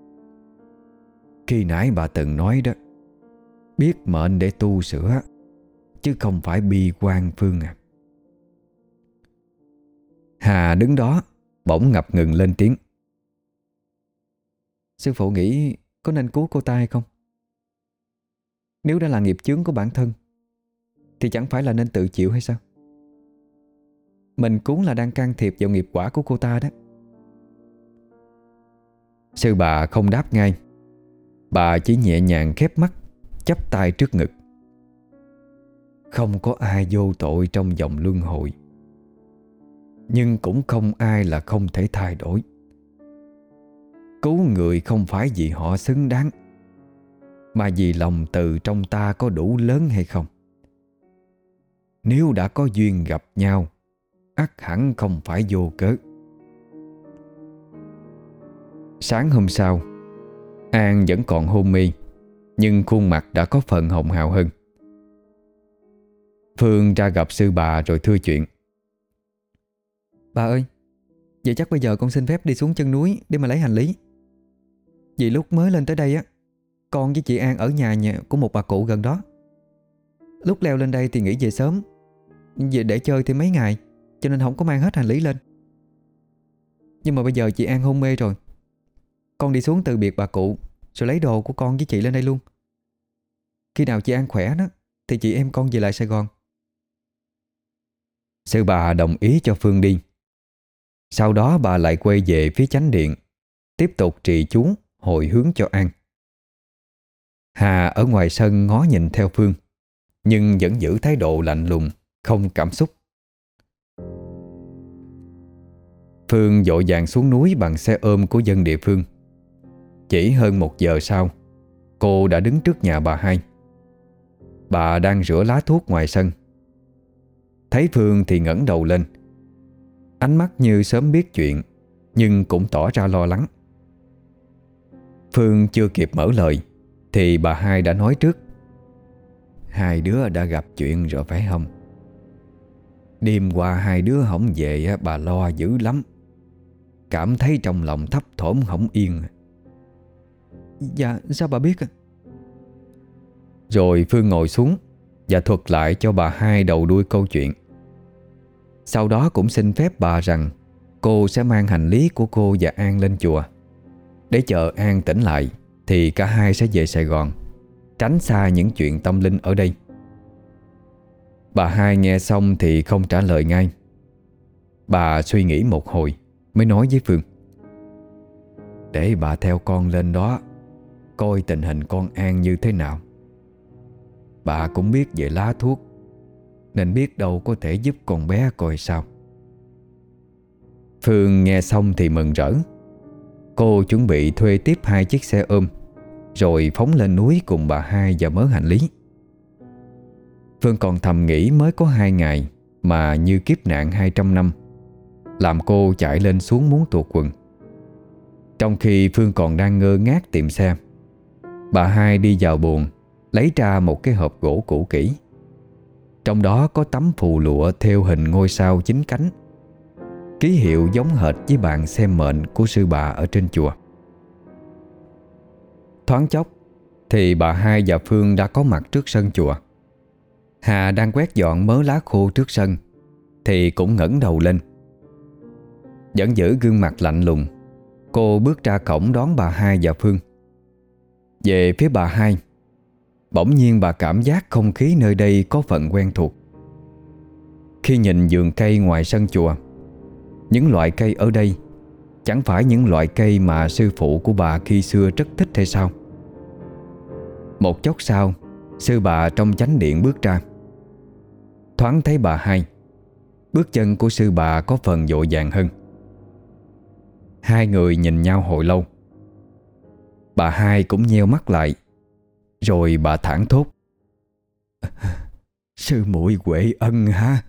Speaker 1: Khi nãy bà từng nói đó, biết mệnh để tu sửa, chứ không phải bi quan Phương à. Hà đứng đó bỗng ngập ngừng lên tiếng.
Speaker 2: Sư phụ nghĩ có nên cứu cô ta hay không? Nếu đã là nghiệp chướng của bản thân thì chẳng phải là nên tự chịu hay sao? Mình cũng là đang can thiệp vào nghiệp quả của cô ta đó.
Speaker 1: Sư bà không đáp ngay. Bà chỉ nhẹ nhàng khép mắt, chắp tay trước ngực. Không có ai vô tội trong vòng luân hồi, nhưng cũng không ai là không thể thay đổi. Cứu người không phải vì họ xứng đáng, mà vì lòng từ trong ta có đủ lớn hay không. Nếu đã có duyên gặp nhau, ắt hẳn không phải vô cớ. Sáng hôm sau, An vẫn còn hôn mê, nhưng khuôn mặt đã có phần hồng hào hơn. Phương ra gặp sư bà rồi thưa chuyện.
Speaker 2: Bà ơi, vậy chắc bây giờ con xin phép đi xuống chân núi để mà lấy hành lý. Vì lúc mới lên tới đây á, con với chị An ở nhà nhà của một bà cụ gần đó. Lúc leo lên đây thì nghỉ về sớm, về để chơi thì mấy ngày, cho nên không có mang hết hành lý lên. Nhưng mà bây giờ chị An hôn mê rồi, con đi xuống từ biệt bà cụ rồi lấy đồ của con với chị lên đây luôn. Khi nào chị An khỏe đó thì chị em con về lại Sài Gòn.
Speaker 1: Sư bà đồng ý cho Phương đi. Sau đó bà lại quay về phía chánh điện, tiếp tục trì chú hồi hướng cho An. Hà ở ngoài sân ngó nhìn theo Phương, nhưng vẫn giữ thái độ lạnh lùng, không cảm xúc. Phương vội vàng xuống núi bằng xe ôm của dân địa phương. Chỉ hơn một giờ sau, cô đã đứng trước nhà bà hai. Bà đang rửa lá thuốc ngoài sân. Thấy Phương thì ngẩng đầu lên, ánh mắt như sớm biết chuyện, nhưng cũng tỏ ra lo lắng. Phương chưa kịp mở lời thì bà hai đã nói trước. Hai đứa đã gặp chuyện rồi phải không? Đêm qua hai đứa không về, bà lo dữ lắm. Cảm thấy trong lòng thấp thỏm không yên.
Speaker 2: Dạ, sao bà biết?
Speaker 1: Rồi Phương ngồi xuống và thuật lại cho bà hai đầu đuôi câu chuyện. Sau đó cũng xin phép bà rằng cô sẽ mang hành lý của cô và An lên chùa. Để chờ An tỉnh lại thì cả hai sẽ về Sài Gòn, tránh xa những chuyện tâm linh ở đây. Bà hai nghe xong thì không trả lời ngay. Bà suy nghĩ một hồi mới nói với Phương. Để bà theo con lên đó, coi tình hình con An như thế nào. Bà cũng biết về lá thuốc, nên biết đâu có thể giúp con bé coi sao. Phương nghe xong thì mừng rỡ. Cô chuẩn bị thuê tiếp hai chiếc xe ôm, rồi phóng lên núi cùng bà hai và mớ hành lý. Phương còn thầm nghĩ mới có hai ngày mà như kiếp nạn hai trăm năm, làm cô chạy lên xuống muốn tuột quần. Trong khi Phương còn đang ngơ ngác tìm xe, bà hai đi vào buồng, lấy ra một cái hộp gỗ cũ kỹ. Trong đó có tấm phù lụa thêu hình ngôi sao chín cánh, ký hiệu giống hệt với bàn xem mệnh của sư bà ở trên chùa. Thoáng chốc thì bà hai và Phương đã có mặt trước sân chùa. Hà đang quét dọn mớ lá khô trước sân thì cũng ngẩng đầu lên. Vẫn giữ gương mặt lạnh lùng, cô bước ra cổng đón bà hai và Phương. Về phía bà hai, bỗng nhiên bà cảm giác không khí nơi đây có phần quen thuộc. Khi nhìn vườn cây ngoài sân chùa, những loại cây ở đây chẳng phải những loại cây mà sư phụ của bà khi xưa rất thích hay sao? Một chốc sau, sư bà trong chánh điện bước ra. Thoáng thấy bà hai, bước chân của sư bà có phần vội vàng hơn. Hai người nhìn nhau hồi lâu. Bà hai cũng nheo mắt lại, rồi bà thảng thốt. Sư muội Huệ Ân ha.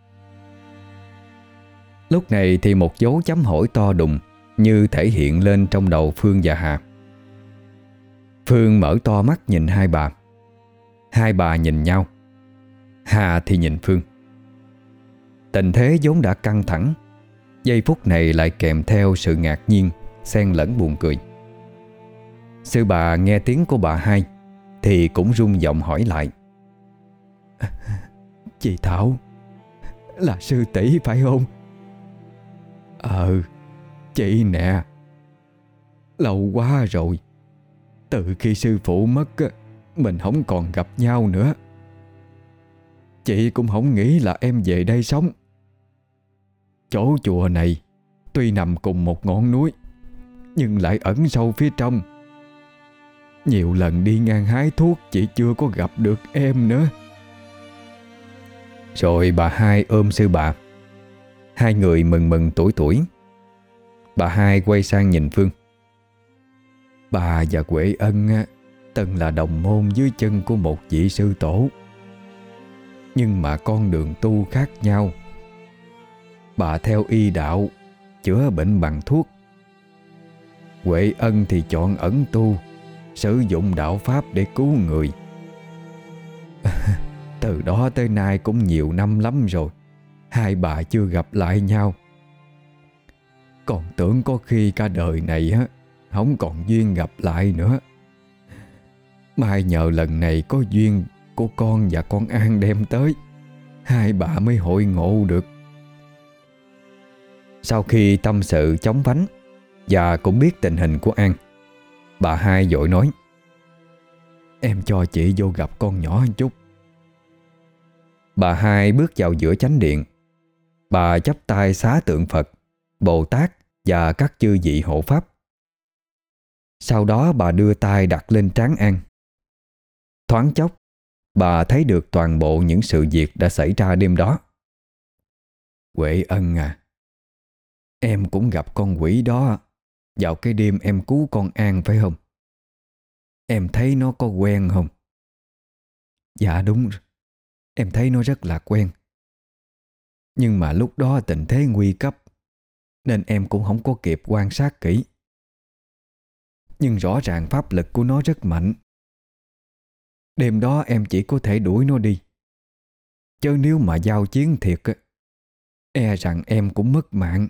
Speaker 1: Lúc này thì một dấu chấm hỏi to đùng như thể hiện lên trong đầu Phương và Hà. Phương mở to mắt nhìn hai bà. Hai bà nhìn nhau. Hà thì nhìn Phương. Tình thế vốn đã căng thẳng, giây phút này lại kèm theo sự ngạc nhiên xen lẫn buồn cười. Sư bà nghe tiếng của bà hai thì cũng rung giọng hỏi lại. Chị Thảo, là sư tỷ phải không? Ờ, chị nè. Lâu quá rồi. Từ khi sư phụ mất, mình không còn gặp nhau nữa. Chị cũng không nghĩ là em về đây sống. Chỗ chùa này tuy nằm cùng một ngọn núi, nhưng lại ẩn sâu phía trong. Nhiều lần đi ngang hái thuốc, chị chưa có gặp được em nữa. Rồi bà hai ôm sư bà. Hai người mừng mừng tuổi tuổi. Bà hai quay sang nhìn Phương. Bà và Huệ Ân á, từng là đồng môn dưới chân của một vị sư tổ, nhưng mà con đường tu khác nhau. Bà theo y đạo, chữa bệnh bằng thuốc. Huệ Ân thì chọn ẩn tu, sử dụng đạo pháp để cứu người. Từ đó tới nay cũng nhiều năm lắm rồi, hai bà chưa gặp lại nhau. Còn tưởng có khi cả đời này á không còn duyên gặp lại nữa. Mai nhờ lần này có duyên của con và con An đem tới, hai bà mới hội ngộ được. Sau khi tâm sự chóng vánh và cũng biết tình hình của An, bà hai vội nói: Em cho chị vô gặp con nhỏ một chút. Bà hai bước vào giữa chánh điện. Bà chắp tay xá tượng Phật, Bồ Tát và các chư vị hộ pháp. Sau đó bà đưa tay đặt lên trán An. Thoáng chốc, bà thấy được toàn bộ những sự việc đã xảy ra đêm đó. Huệ Ân à, em cũng gặp con quỷ đó vào cái đêm em cứu con An phải không? Em thấy nó có quen không? Dạ đúng rồi. Em thấy nó rất là quen. Nhưng mà lúc đó tình thế nguy cấp, nên em cũng không có kịp quan sát kỹ. Nhưng rõ ràng pháp lực của nó rất mạnh. Đêm đó em chỉ có thể đuổi nó đi, chứ nếu mà giao chiến thiệt á, e rằng em cũng mất mạng.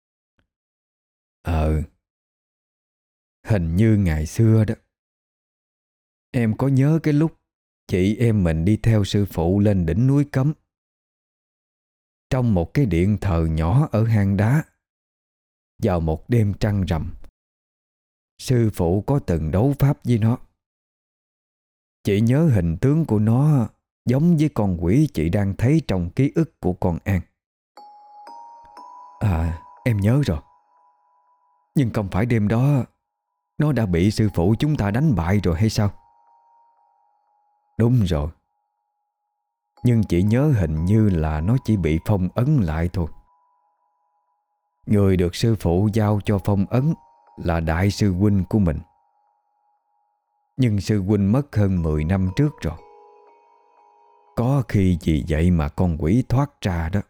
Speaker 1: Ờ, hình như ngày xưa đó, em có nhớ cái lúc chị em mình đi theo sư phụ lên đỉnh núi Cấm. Trong một cái điện thờ nhỏ ở hang đá, vào một đêm trăng rằm, sư phụ có từng đấu pháp với nó. Chị nhớ hình tướng của nó giống với con quỷ chị đang thấy trong ký ức của con An. À, em nhớ rồi. Nhưng không phải đêm đó nó đã bị sư phụ chúng ta đánh bại rồi hay sao? Đúng rồi. Nhưng chị nhớ hình như là nó chỉ bị phong ấn lại thôi. Người được sư phụ giao cho phong ấn là đại sư huynh của mình. Nhưng sư huynh mất hơn mười năm trước rồi. Có khi vì vậy mà con quỷ thoát ra đó.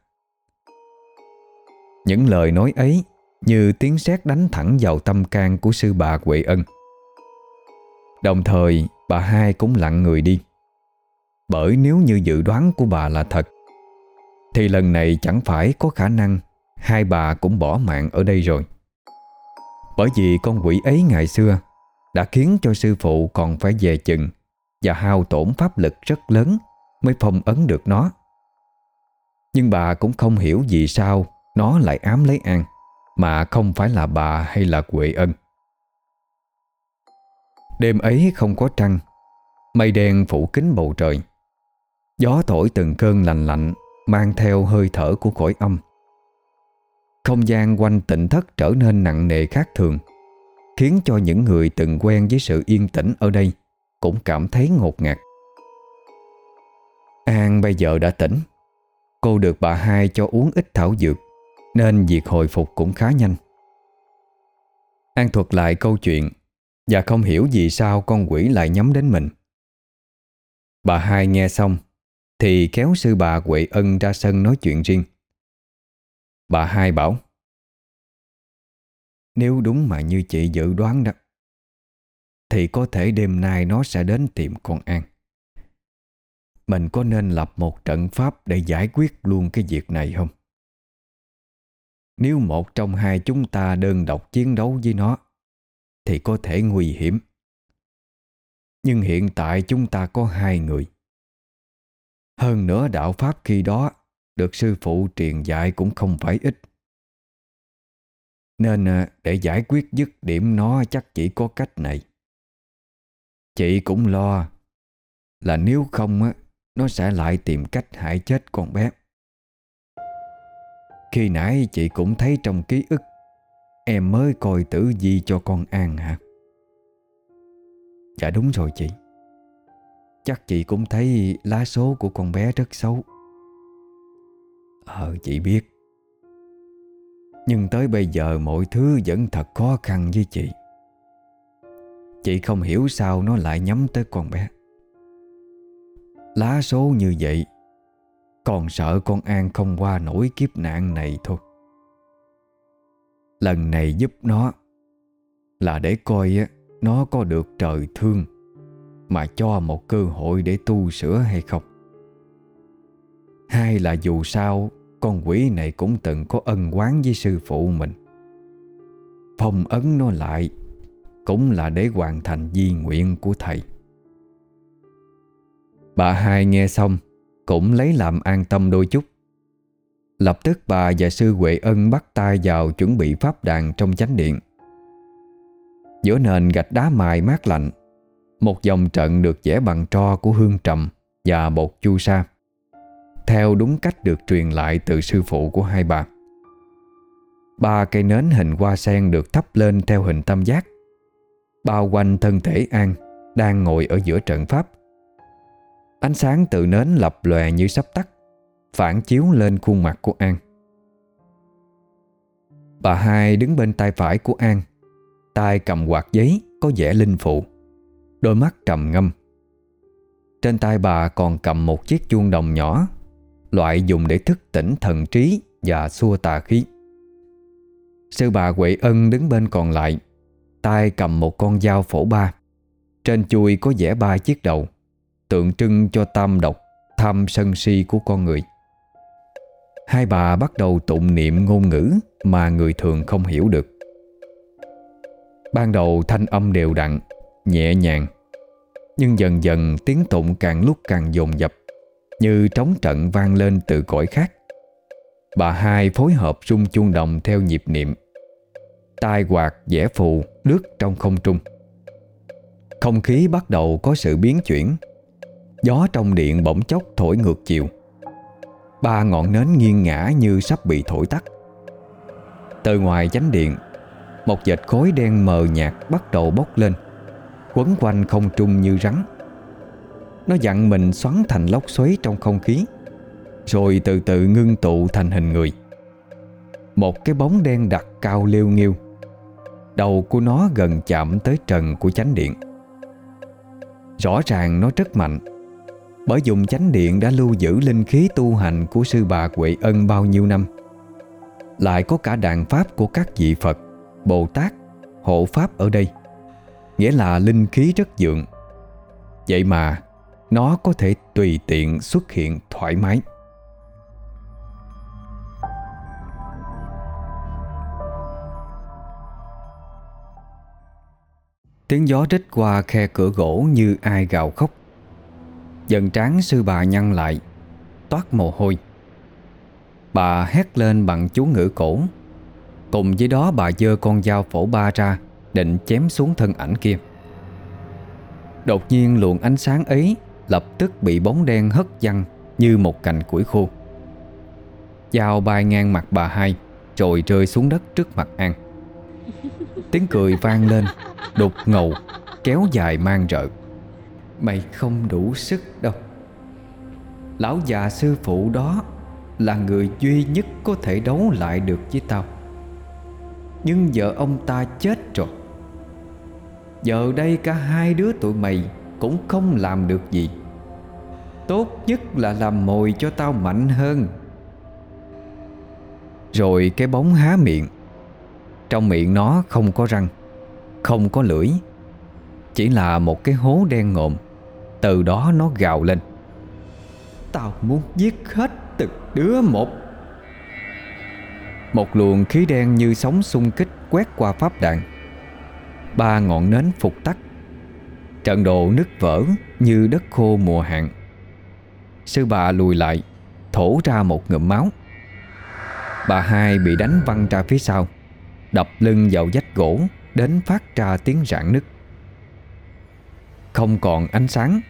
Speaker 1: Những lời nói ấy như tiếng sét đánh thẳng vào tâm can của sư bà Huệ Ân. Đồng thời bà hai cũng lặng người đi. Bởi nếu như dự đoán của bà là thật, thì lần này chẳng phải có khả năng hai bà cũng bỏ mạng ở đây rồi. Bởi vì con quỷ ấy ngày xưa đã khiến cho sư phụ còn phải dè chừng và hao tổn pháp lực rất lớn mới phong ấn được nó. Nhưng bà cũng không hiểu vì sao nó lại ám lấy An, mà không phải là bà hay là Huệ Ân. Đêm ấy không có trăng, mây đen phủ kín bầu trời. Gió thổi từng cơn lành lạnh, mang theo hơi thở của cõi âm. Không gian quanh Tịnh Thất trở nên nặng nề khác thường, khiến cho những người từng quen với sự yên tĩnh ở đây cũng cảm thấy ngột ngạt. An bây giờ đã tỉnh. Cô được bà hai cho uống ít thảo dược, nên việc hồi phục cũng khá nhanh. An thuật lại câu chuyện và không hiểu vì sao con quỷ lại nhắm đến mình. Bà hai nghe xong thì kéo sư bà Huệ Ân ra sân nói chuyện riêng. Bà hai bảo: Nếu đúng mà như chị dự đoán đó, thì có thể đêm nay nó sẽ đến tìm con An. Mình có nên lập một trận pháp để giải quyết luôn cái việc này không? Nếu một trong hai chúng ta đơn độc chiến đấu với nó thì có thể nguy hiểm. Nhưng hiện tại chúng ta có hai người. Hơn nữa đạo pháp khi đó được sư phụ truyền dạy cũng không phải ít. Nên để giải quyết dứt điểm nó chắc chỉ có cách này. Chị cũng lo là nếu không á, nó sẽ lại tìm cách hại chết con bé. Khi nãy chị cũng thấy trong ký ức em mới coi tử vi cho con An hả? Dạ đúng rồi chị. Chắc chị cũng thấy lá số của con bé rất xấu. Ờ chị biết. Nhưng tới bây giờ mọi thứ vẫn thật khó khăn với chị. Chị không hiểu sao nó lại nhắm tới con bé. Lá số như vậy, còn sợ con An không qua nổi kiếp nạn này thôi. Lần này giúp nó là để coi á, nó có được trời thương mà cho một cơ hội để tu sửa hay không. Hay là dù sao con quỷ này cũng từng có ân oán với sư phụ mình. Phong ấn nó lại cũng là để hoàn thành di nguyện của thầy. Bà hai nghe xong cũng lấy làm an tâm đôi chút. Lập tức bà và sư Huệ Ân bắt tay vào chuẩn bị pháp đàn trong chánh điện. Giữa nền gạch đá mài mát lạnh, một dòng trận được vẽ bằng tro của hương trầm và bột chu sa, theo đúng cách được truyền lại từ sư phụ của hai bà. Ba cây nến hình hoa sen được thắp lên theo hình tam giác, bao quanh thân thể An đang ngồi ở giữa trận pháp. Ánh sáng từ nến lập lòe như sắp tắt, phản chiếu lên khuôn mặt của An. Bà hai đứng bên tay phải của An, tay cầm quạt giấy có vẽ linh phụ, đôi mắt trầm ngâm. Trên tay bà còn cầm một chiếc chuông đồng nhỏ, loại dùng để thức tỉnh thần trí và xua tà khí. Sư bà Huệ Ân đứng bên còn lại, tay cầm một con dao phổ ba, trên chuôi có vẽ ba chiếc đầu, tượng trưng cho tam độc, tham sân si của con người. Hai bà bắt đầu tụng niệm ngôn ngữ mà người thường không hiểu được. Ban đầu thanh âm đều đặn, nhẹ nhàng, nhưng dần dần tiếng tụng càng lúc càng dồn dập, như trống trận vang lên từ cõi khác. Bà hai phối hợp rung chuông đồng theo nhịp niệm, tai quạt vẽ phù lướt trong không trung. Không khí bắt đầu có sự biến chuyển. Gió trong điện bỗng chốc thổi ngược chiều. Ba ngọn nến nghiêng ngã như sắp bị thổi tắt. Từ ngoài chánh điện, một vệt khói đen mờ nhạt bắt đầu bốc lên, quấn quanh không trung như rắn. Nó vặn mình xoắn thành lốc xoáy trong không khí, rồi từ từ ngưng tụ thành hình người. Một cái bóng đen đặc cao liêu nghiêu, đầu của nó gần chạm tới trần của chánh điện. Rõ ràng nó rất mạnh, bởi dùng chánh điện đã lưu giữ linh khí tu hành của sư bà Huệ Ân bao nhiêu năm. Lại có cả đàn pháp của các vị Phật, Bồ Tát, hộ pháp ở đây, nghĩa là linh khí rất vượng. Vậy mà nó có thể tùy tiện xuất hiện thoải mái. Tiếng gió rít qua khe cửa gỗ như ai gào khóc. Dần trán sư bà nhăn lại, toát mồ hôi. Bà hét lên bằng chú ngữ cổ. Cùng với đó bà giơ con dao phổ ba ra, định chém xuống thân ảnh kia. Đột nhiên luồng ánh sáng ấy lập tức bị bóng đen hất văng như một cành củi khô. Dao bay ngang mặt bà hai, rồi rơi xuống đất trước mặt An. Tiếng cười vang lên, đục ngầu, kéo dài mang rợ. Mày không đủ sức đâu. Lão già sư phụ đó là người duy nhất có thể đấu lại được với tao. Nhưng vợ ông ta chết rồi. Giờ đây cả hai đứa tụi mày cũng không làm được gì. Tốt nhất là làm mồi cho tao mạnh hơn. Rồi cái bóng há miệng. Trong miệng nó không có răng, không có lưỡi, chỉ là một cái hố đen ngòm. Từ đó nó gào lên: Tao muốn giết hết từng đứa một. Một luồng khí đen như sóng xung kích quét qua pháp đàn. Ba ngọn nến phục tắt. Trận đồ nứt vỡ như đất khô mùa hạn. Sư bà lùi lại, thổ ra một ngụm máu. Bà hai bị đánh văng ra phía sau, đập lưng vào vách gỗ đến phát ra tiếng rạn nứt. Không còn ánh sáng,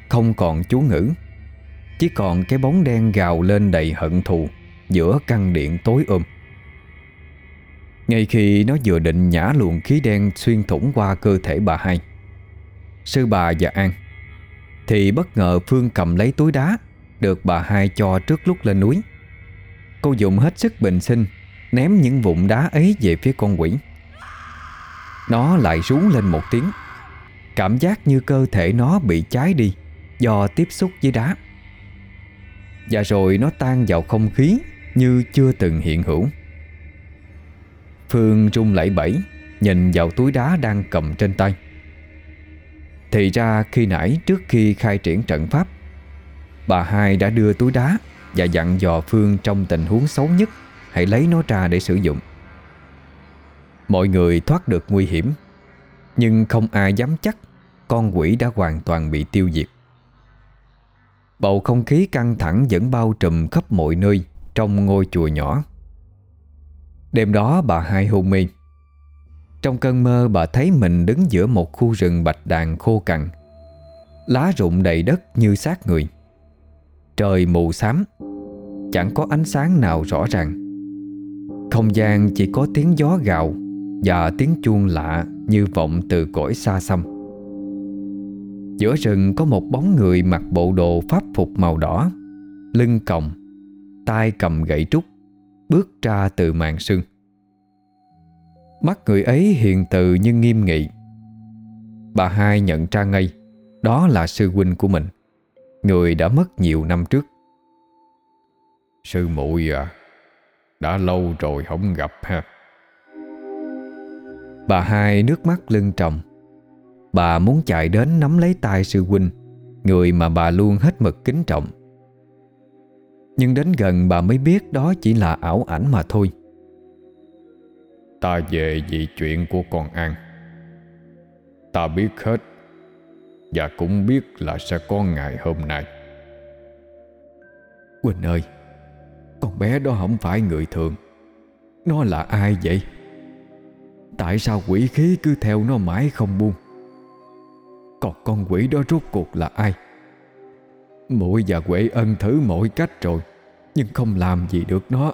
Speaker 1: không còn chú ngữ, chỉ còn cái bóng đen gào lên đầy hận thù giữa căn điện tối om. Ngay khi nó vừa định nhả luồng khí đen xuyên thủng qua cơ thể bà hai, sư bà và An, thì bất ngờ Phương cầm lấy túi đá được bà hai cho trước lúc lên núi. Cô dùng hết sức bình sinh ném những vụn đá ấy về phía con quỷ. Nó lại rú lên một tiếng, cảm giác như cơ thể nó bị cháy đi do tiếp xúc với đá. Và rồi nó tan vào không khí như chưa từng hiện hữu. Phương run lẩy bẩy nhìn vào túi đá đang cầm trên tay. Thì ra khi nãy trước khi khai triển trận pháp, bà hai đã đưa túi đá và dặn dò Phương trong tình huống xấu nhất hãy lấy nó ra để sử dụng. Mọi người thoát được nguy hiểm, nhưng không ai dám chắc con quỷ đã hoàn toàn bị tiêu diệt. Bầu không khí căng thẳng vẫn bao trùm khắp mọi nơi trong ngôi chùa nhỏ. Đêm đó bà hai hôn mê. Trong cơn mơ bà thấy mình đứng giữa một khu rừng bạch đàn khô cằn, lá rụng đầy đất như xác người. Trời mù xám, chẳng có ánh sáng nào rõ ràng. Không gian chỉ có tiếng gió gào và tiếng chuông lạ như vọng từ cõi xa xăm. Giữa rừng có một bóng người mặc bộ đồ pháp phục màu đỏ, lưng còng, tay cầm gậy trúc, bước ra từ màn sương. Mắt người ấy hiền từ nhưng nghiêm nghị. Bà hai nhận ra ngay đó là sư huynh của mình, người đã mất nhiều năm trước.
Speaker 3: Sư muội à, đã lâu rồi không gặp ha.
Speaker 1: Bà hai nước mắt lưng tròng. Bà muốn chạy đến nắm lấy tay sư huynh, người mà bà luôn hết mực kính trọng. Nhưng đến gần bà mới biết đó chỉ là ảo ảnh mà thôi.
Speaker 3: Ta về vì chuyện của con An. Ta biết hết, và cũng biết là sẽ có ngày hôm nay.
Speaker 1: Huynh ơi, con bé đó không phải người thường. Nó là ai vậy? Tại sao quỷ khí cứ theo nó mãi không buông? Còn con quỷ đó rốt cuộc là ai? Muội và Huệ Ân thử mọi cách rồi, nhưng không làm gì được nó.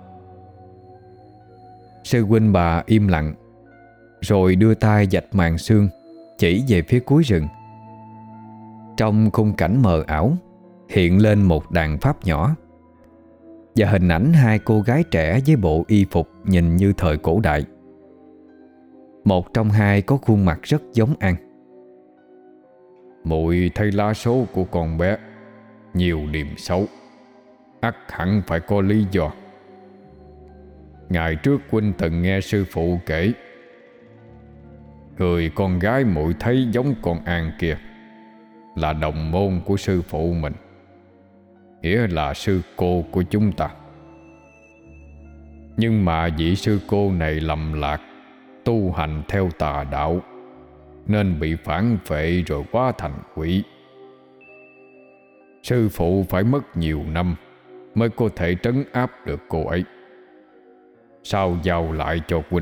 Speaker 1: Sư huynh bà im lặng, rồi đưa tay vạch màn sương chỉ về phía cuối rừng. Trong khung cảnh mờ ảo hiện lên một đàn pháp nhỏ, và hình ảnh hai cô gái trẻ với bộ y phục nhìn như thời cổ đại. Một trong hai có khuôn mặt rất giống An.
Speaker 3: Muội thấy lá số của con bé nhiều điểm xấu, ắt hẳn phải có lý do. Ngày trước huynh từng nghe sư phụ kể, người con gái muội thấy giống con An kia là đồng môn của sư phụ mình, nghĩa là sư cô của chúng ta. Nhưng mà vị sư cô này lầm lạc, tu hành theo tà đạo, nên bị phản phệ rồi hóa thành quỷ. Sư phụ phải mất nhiều năm mới có thể trấn áp được cô ấy, sao giao lại cho huynh.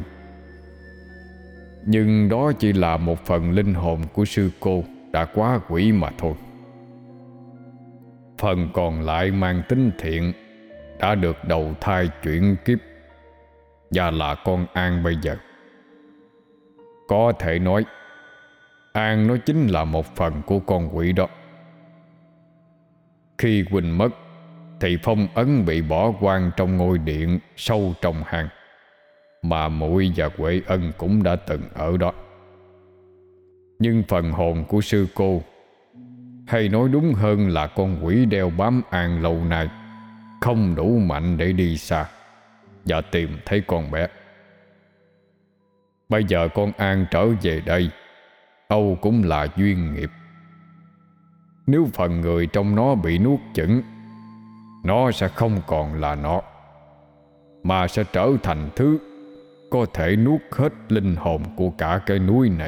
Speaker 3: Nhưng đó chỉ là một phần linh hồn của sư cô đã quá quỷ mà thôi. Phần còn lại mang tính thiện đã được đầu thai chuyển kiếp, và là con An bây giờ. Có thể nói An nó chính là một phần của con quỷ đó. Khi huynh mất thì phong ấn bị bỏ quang trong ngôi điện sâu trong hang, mà muội và Huệ Ân cũng đã từng ở đó. Nhưng phần hồn của sư cô, hay nói đúng hơn là con quỷ đeo bám An lâu nay, không đủ mạnh để đi xa và tìm thấy con bé. Bây giờ con An trở về đây, âu cũng là duyên nghiệp. Nếu phần người trong nó bị nuốt chửng, nó sẽ không còn là nó, mà sẽ trở thành thứ có thể nuốt hết linh hồn của cả cái núi này.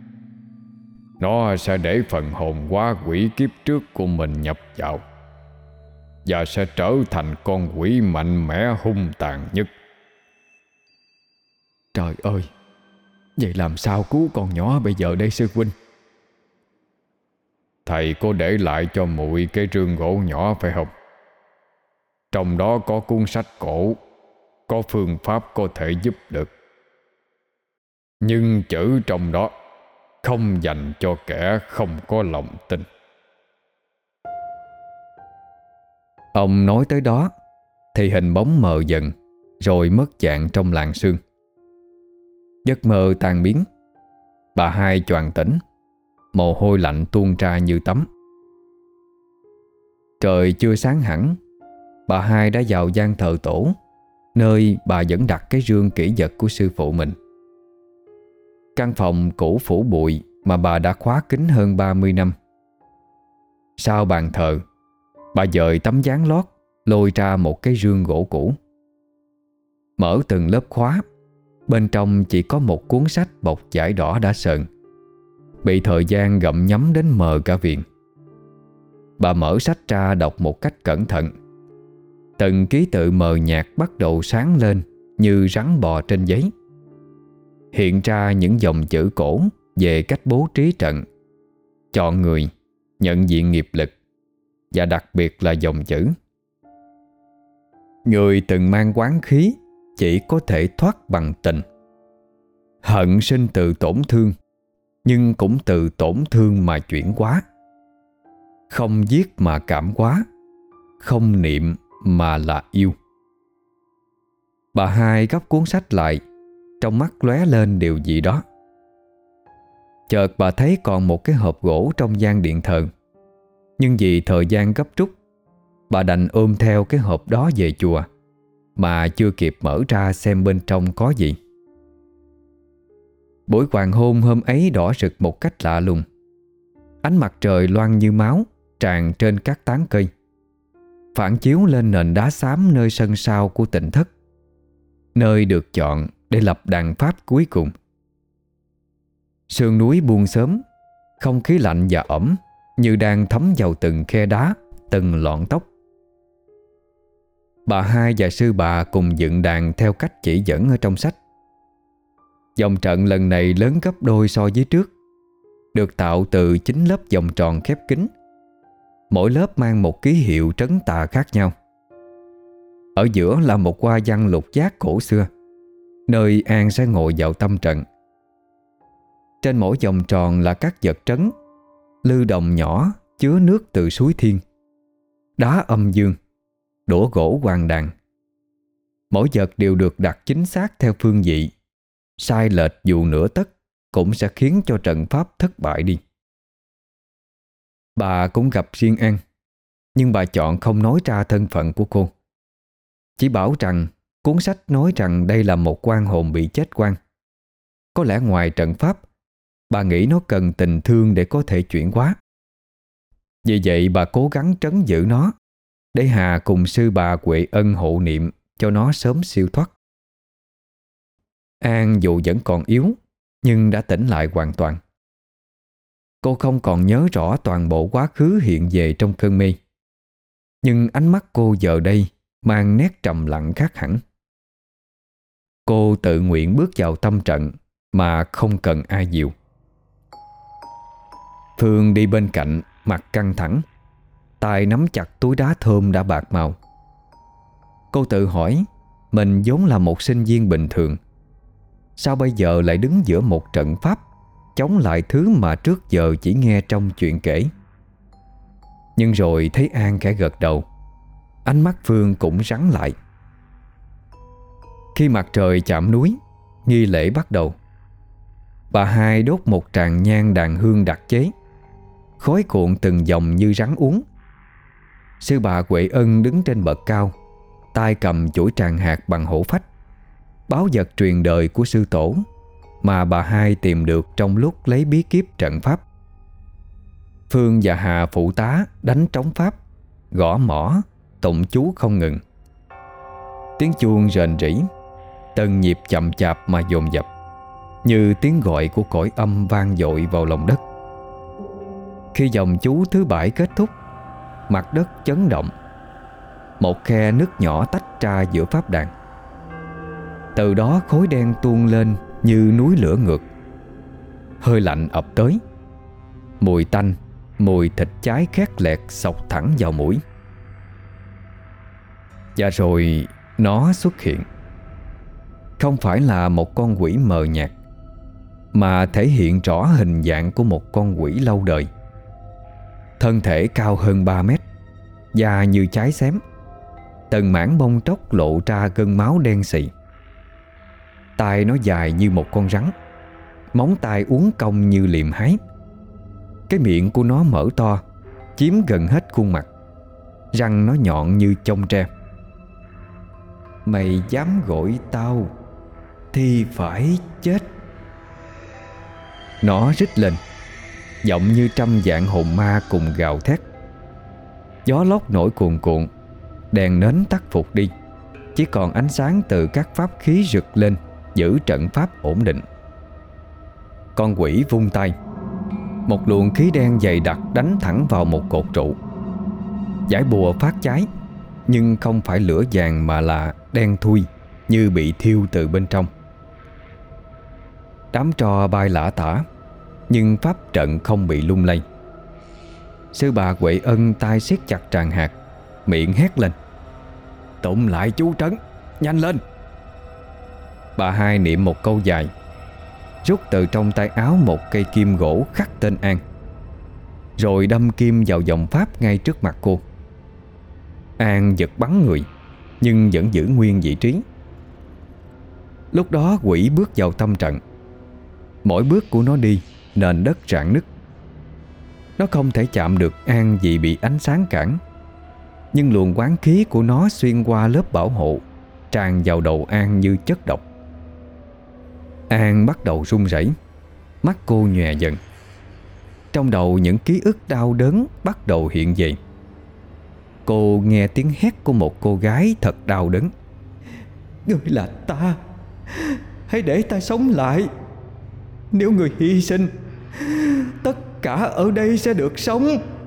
Speaker 3: Nó sẽ để phần hồn quá quỷ kiếp trước của mình nhập vào, và sẽ trở thành con quỷ mạnh mẽ hung tàn nhất.
Speaker 1: Trời ơi, vậy làm sao cứu con nhỏ bây giờ đây sư huynh?
Speaker 3: thầy có để lại cho muội cái rương gỗ nhỏ phải không? Trong đó có cuốn sách cổ, có phương pháp có thể giúp được. Nhưng chữ trong đó không dành cho kẻ không có lòng tin.
Speaker 1: Ông nói tới đó thì hình bóng mờ dần, rồi mất dạng trong làn sương. Giấc mơ tan biến. Bà hai choàng tỉnh, mồ hôi lạnh tuôn ra như tắm. Trời chưa sáng hẳn, bà hai đã vào gian thờ tổ, nơi bà vẫn đặt cái rương kỷ vật của sư phụ mình. Căn phòng cũ phủ bụi mà bà đã khóa kín hơn ba mươi năm. Sau bàn thờ, bà dời tấm dáng lót, lôi ra một cái rương gỗ cũ. Mở từng lớp khóa, bên trong chỉ có một cuốn sách bọc vải đỏ đã sờn, bị thời gian gặm nhấm đến mờ cả viền. Bà mở sách ra đọc một cách cẩn thận. Từng ký tự mờ nhạt bắt đầu sáng lên như rắn bò trên giấy, hiện ra những dòng chữ cổ về cách bố trí trận, chọn người, nhận diện nghiệp lực, và đặc biệt là dòng chữ: người từng mang oán khí chỉ có thể thoát bằng tình. Hận sinh từ tổn thương, nhưng cũng từ tổn thương mà chuyển hóa. Không giết mà cảm hóa, không niệm mà là yêu. Bà hai gấp cuốn sách lại, trong mắt lóe lên điều gì đó. Chợt bà thấy còn một cái hộp gỗ trong gian điện thờ, nhưng vì thời gian gấp rút, bà đành ôm theo cái hộp đó về chùa, mà chưa kịp mở ra xem bên trong có gì. Buổi hoàng hôn hôm ấy đỏ rực một cách lạ lùng. Ánh mặt trời loang như máu tràn trên các tán cây, phản chiếu lên nền đá xám nơi sân sau của tỉnh thất, nơi được chọn để lập đàn pháp cuối cùng. Sườn núi buông sớm, không khí lạnh và ẩm như đang thấm vào từng khe đá, từng lọn tóc. Bà hai và sư bà cùng dựng đàn theo cách chỉ dẫn ở trong sách. Dòng trận lần này lớn gấp đôi so với trước, được tạo từ chín lớp vòng tròn khép kín, mỗi lớp mang một ký hiệu trấn tà khác nhau. Ở giữa là một hoa văn lục giác cổ xưa, nơi An sẽ ngồi vào tâm trận. Trên mỗi vòng tròn là các vật trấn: lư đồng nhỏ chứa nước từ suối thiên, đá âm dương, đũa gỗ hoàng đàn. Mỗi vật đều được đặt chính xác theo phương vị, sai lệch dù nửa tấc cũng sẽ khiến cho trận pháp thất bại đi. Bà cũng gặp riêng An, nhưng bà chọn không nói ra thân phận của cô. Chỉ bảo rằng cuốn sách nói rằng đây là một oan hồn bị chết oan. Có lẽ ngoài trận pháp, bà nghĩ nó cần tình thương để có thể chuyển hóa. Vì vậy bà cố gắng trấn giữ nó, để Hà cùng sư bà Huệ Ân hộ niệm cho nó sớm siêu thoát. An dù vẫn còn yếu, nhưng đã tỉnh lại hoàn toàn. Cô không còn nhớ rõ toàn bộ quá khứ hiện về trong cơn mê, nhưng ánh mắt cô giờ đây mang nét trầm lặng khác hẳn. Cô tự nguyện bước vào tâm trận mà không cần ai dìu. Phương đi bên cạnh, mặt căng thẳng, tay nắm chặt túi đá thơm đã bạc màu. Cô tự hỏi mình vốn là một sinh viên bình thường, sao bây giờ lại đứng giữa một trận pháp chống lại thứ mà trước giờ chỉ nghe trong chuyện kể. Nhưng rồi thấy An khẽ gật đầu, ánh mắt Phương cũng rắn lại. Khi mặt trời chạm núi, nghi lễ bắt đầu. Bà hai đốt một tràng nhang đàn hương đặc chế, khói cuộn từng dòng như rắn uống. Sư bà Huệ Ân đứng trên bậc cao, tay cầm chuỗi tràng hạt bằng hổ phách, báu vật truyền đời của sư tổ mà bà hai tìm được trong lúc lấy bí kíp trận pháp. Phương và Hà phụ tá đánh trống pháp, gõ mõ, tụng chú không ngừng. Tiếng chuông rền rĩ, từng nhịp chậm chạp mà dồn dập, như tiếng gọi của cõi âm vang dội vào lòng đất. Khi dòng chú thứ bảy kết thúc, mặt đất chấn động. Một khe nứt nhỏ tách ra giữa pháp đàn. Từ đó khói đen tuôn lên như núi lửa ngược. Hơi lạnh ập tới. Mùi tanh, mùi thịt cháy khét lẹt xộc thẳng vào mũi. Và rồi nó xuất hiện. Không phải là một con quỷ mờ nhạt, mà thể hiện rõ hình dạng của một con quỷ lâu đời. Thân thể cao hơn ba mét, da như cháy xém, từng mảng bông tróc lộ ra gân máu đen xì. Tai nó dài như một con rắn, móng tay uốn cong như liềm hái. Cái miệng của nó mở to, chiếm gần hết khuôn mặt. Răng nó nhọn như chông tre. Mày dám gọi tao thì phải chết. Nó rít lên, giọng như trăm vạn hồn ma cùng gào thét. Gió lốc nổi cuồn cuộn, đèn nến tắt phục đi, chỉ còn ánh sáng từ các pháp khí rực lên, giữ trận pháp ổn định. Con quỷ vung tay, một luồng khí đen dày đặc đánh thẳng vào một cột trụ. Dải bùa phát cháy, nhưng không phải lửa vàng mà là đen thui, như bị thiêu từ bên trong. Đám tro bay lả tả, nhưng pháp trận không bị lung lay. Sư bà Huệ Ân tay siết chặt tràng hạt, miệng hét lên: "Tụng lại chú trấn, nhanh lên!" Bà hai niệm một câu dài, rút từ trong tay áo một cây kim gỗ khắc tên An, rồi đâm kim vào vòng pháp ngay trước mặt cô. An giật bắn người, nhưng vẫn giữ nguyên vị trí. Lúc đó quỷ bước vào tâm trận. Mỗi bước của nó đi, nền đất rạn nứt. Nó không thể chạm được An vì bị ánh sáng cản, nhưng luồng quán khí của nó xuyên qua lớp bảo hộ, tràn vào đầu An như chất độc. An bắt đầu run rẩy, mắt cô nhòe dần. Trong đầu những ký ức đau đớn bắt đầu hiện về. Cô nghe tiếng hét của một cô gái thật đau đớn: "Người là ta, hãy để ta sống lại. Nếu người hy sinh, tất cả ở đây sẽ được sống."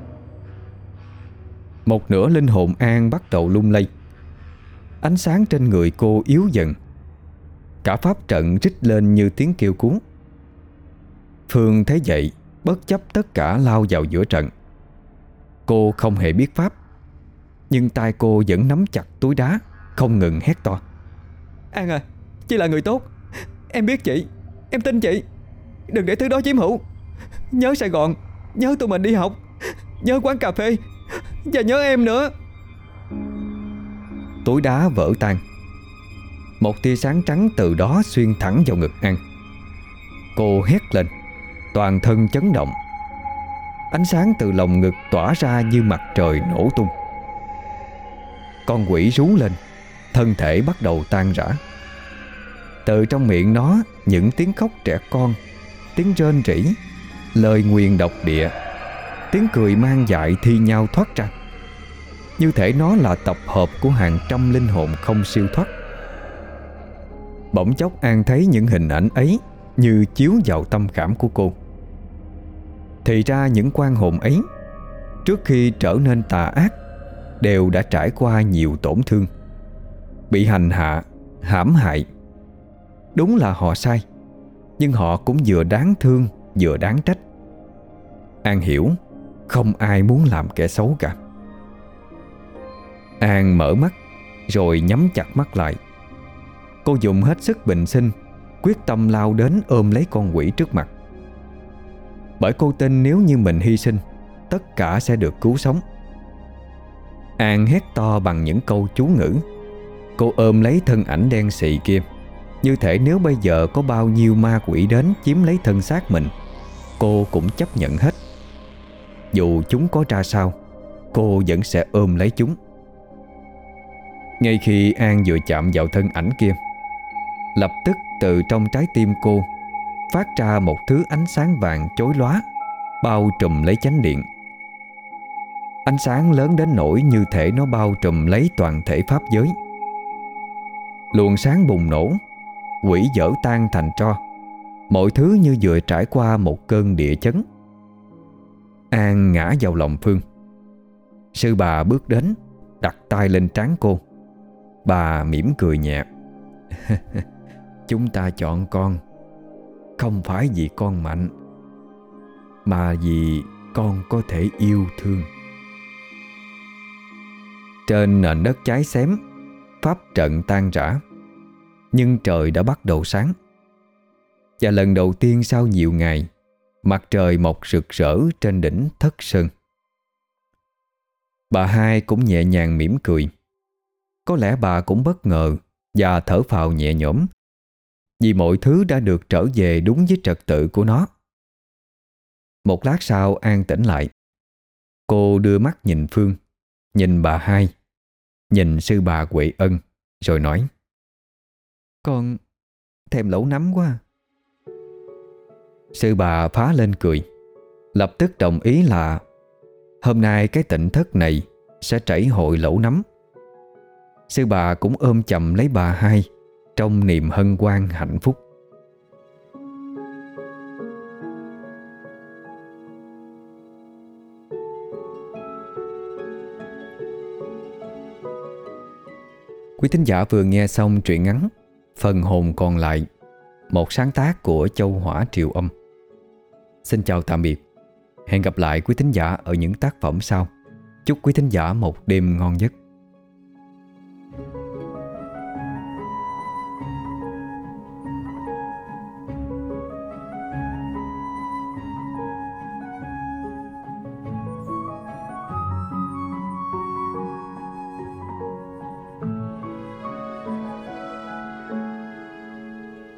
Speaker 1: Một nửa linh hồn An bắt đầu lung lay. Ánh sáng trên người cô yếu dần. Cả pháp trận rít lên như tiếng kêu cứu. Phương thấy vậy, bất chấp tất cả lao vào giữa trận. Cô không hề biết pháp, nhưng tay cô vẫn nắm chặt túi đá, không ngừng hét to: "An à, chị là người tốt. Em biết chị, em tin chị. Đừng để thứ đó chiếm hữu. Nhớ Sài Gòn, nhớ tụi mình đi học, nhớ quán cà phê, và nhớ em nữa." Túi đá vỡ tan. Một tia sáng trắng từ đó xuyên thẳng vào ngực An. Cô hét lên, toàn thân chấn động. Ánh sáng từ lồng ngực tỏa ra như mặt trời nổ tung. Con quỷ rú lên, thân thể bắt đầu tan rã. Từ trong miệng nó, những tiếng khóc trẻ con, tiếng rên rỉ, lời nguyền độc địa, tiếng cười mang dại thi nhau thoát ra. Như thể nó là tập hợp của hàng trăm linh hồn không siêu thoát. Bỗng chốc An thấy những hình ảnh ấy như chiếu vào tâm khảm của cô. Thì ra những quan hồn ấy, trước khi trở nên tà ác, đều đã trải qua nhiều tổn thương, bị hành hạ, hãm hại. Đúng là họ sai, nhưng họ cũng vừa đáng thương vừa đáng trách. An hiểu không ai muốn làm kẻ xấu cả. An mở mắt rồi nhắm chặt mắt lại. Cô dùng hết sức bình sinh, quyết tâm lao đến ôm lấy con quỷ trước mặt. Bởi cô tin nếu như mình hy sinh, tất cả sẽ được cứu sống. An hét to bằng những câu chú ngữ. Cô ôm lấy thân ảnh đen xì kia, như thể nếu bây giờ có bao nhiêu ma quỷ đến chiếm lấy thân xác mình, cô cũng chấp nhận hết. Dù chúng có ra sao, cô vẫn sẽ ôm lấy chúng. Ngay khi An vừa chạm vào thân ảnh kia, lập tức từ trong trái tim cô phát ra một thứ ánh sáng vàng chói lóa, bao trùm lấy chánh điện. Ánh sáng lớn đến nỗi như thể nó bao trùm lấy toàn thể pháp giới. Luồng sáng bùng nổ, quỷ vỡ tan thành tro. Mọi thứ như vừa trải qua một cơn địa chấn. An ngã vào lòng Phương. Sư bà bước đến, đặt tay lên trán cô. Bà mỉm cười nhẹ. Chúng ta chọn con không phải vì con mạnh, mà vì con có thể yêu thương. Trên nền đất cháy xém, pháp trận tan rã, nhưng trời đã bắt đầu sáng. Và lần đầu tiên sau nhiều ngày, mặt trời mọc rực rỡ trên đỉnh Thất Sơn. Bà hai cũng nhẹ nhàng mỉm cười. Có lẽ bà cũng bất ngờ và thở phào nhẹ nhõm, vì mọi thứ đã được trở về đúng với trật tự của nó. Một lát sau an tĩnh lại. Cô đưa mắt nhìn Phương, nhìn bà hai, nhìn sư bà Huệ Ân, rồi nói:
Speaker 2: Con thèm lẩu nấm quá.
Speaker 1: Sư bà phá lên cười, lập tức đồng ý là hôm nay cái tịnh thất này sẽ trảy hội lẩu nấm. Sư bà cũng ôm chầm lấy bà hai trong niềm hân hoan hạnh phúc. Quý thính giả vừa nghe xong truyện ngắn Phần hồn còn lại, một sáng tác của Châu Hỏa Triều Âm. Xin chào tạm biệt. Hẹn gặp lại quý thính giả ở những tác phẩm sau. Chúc quý thính giả một đêm ngon giấc.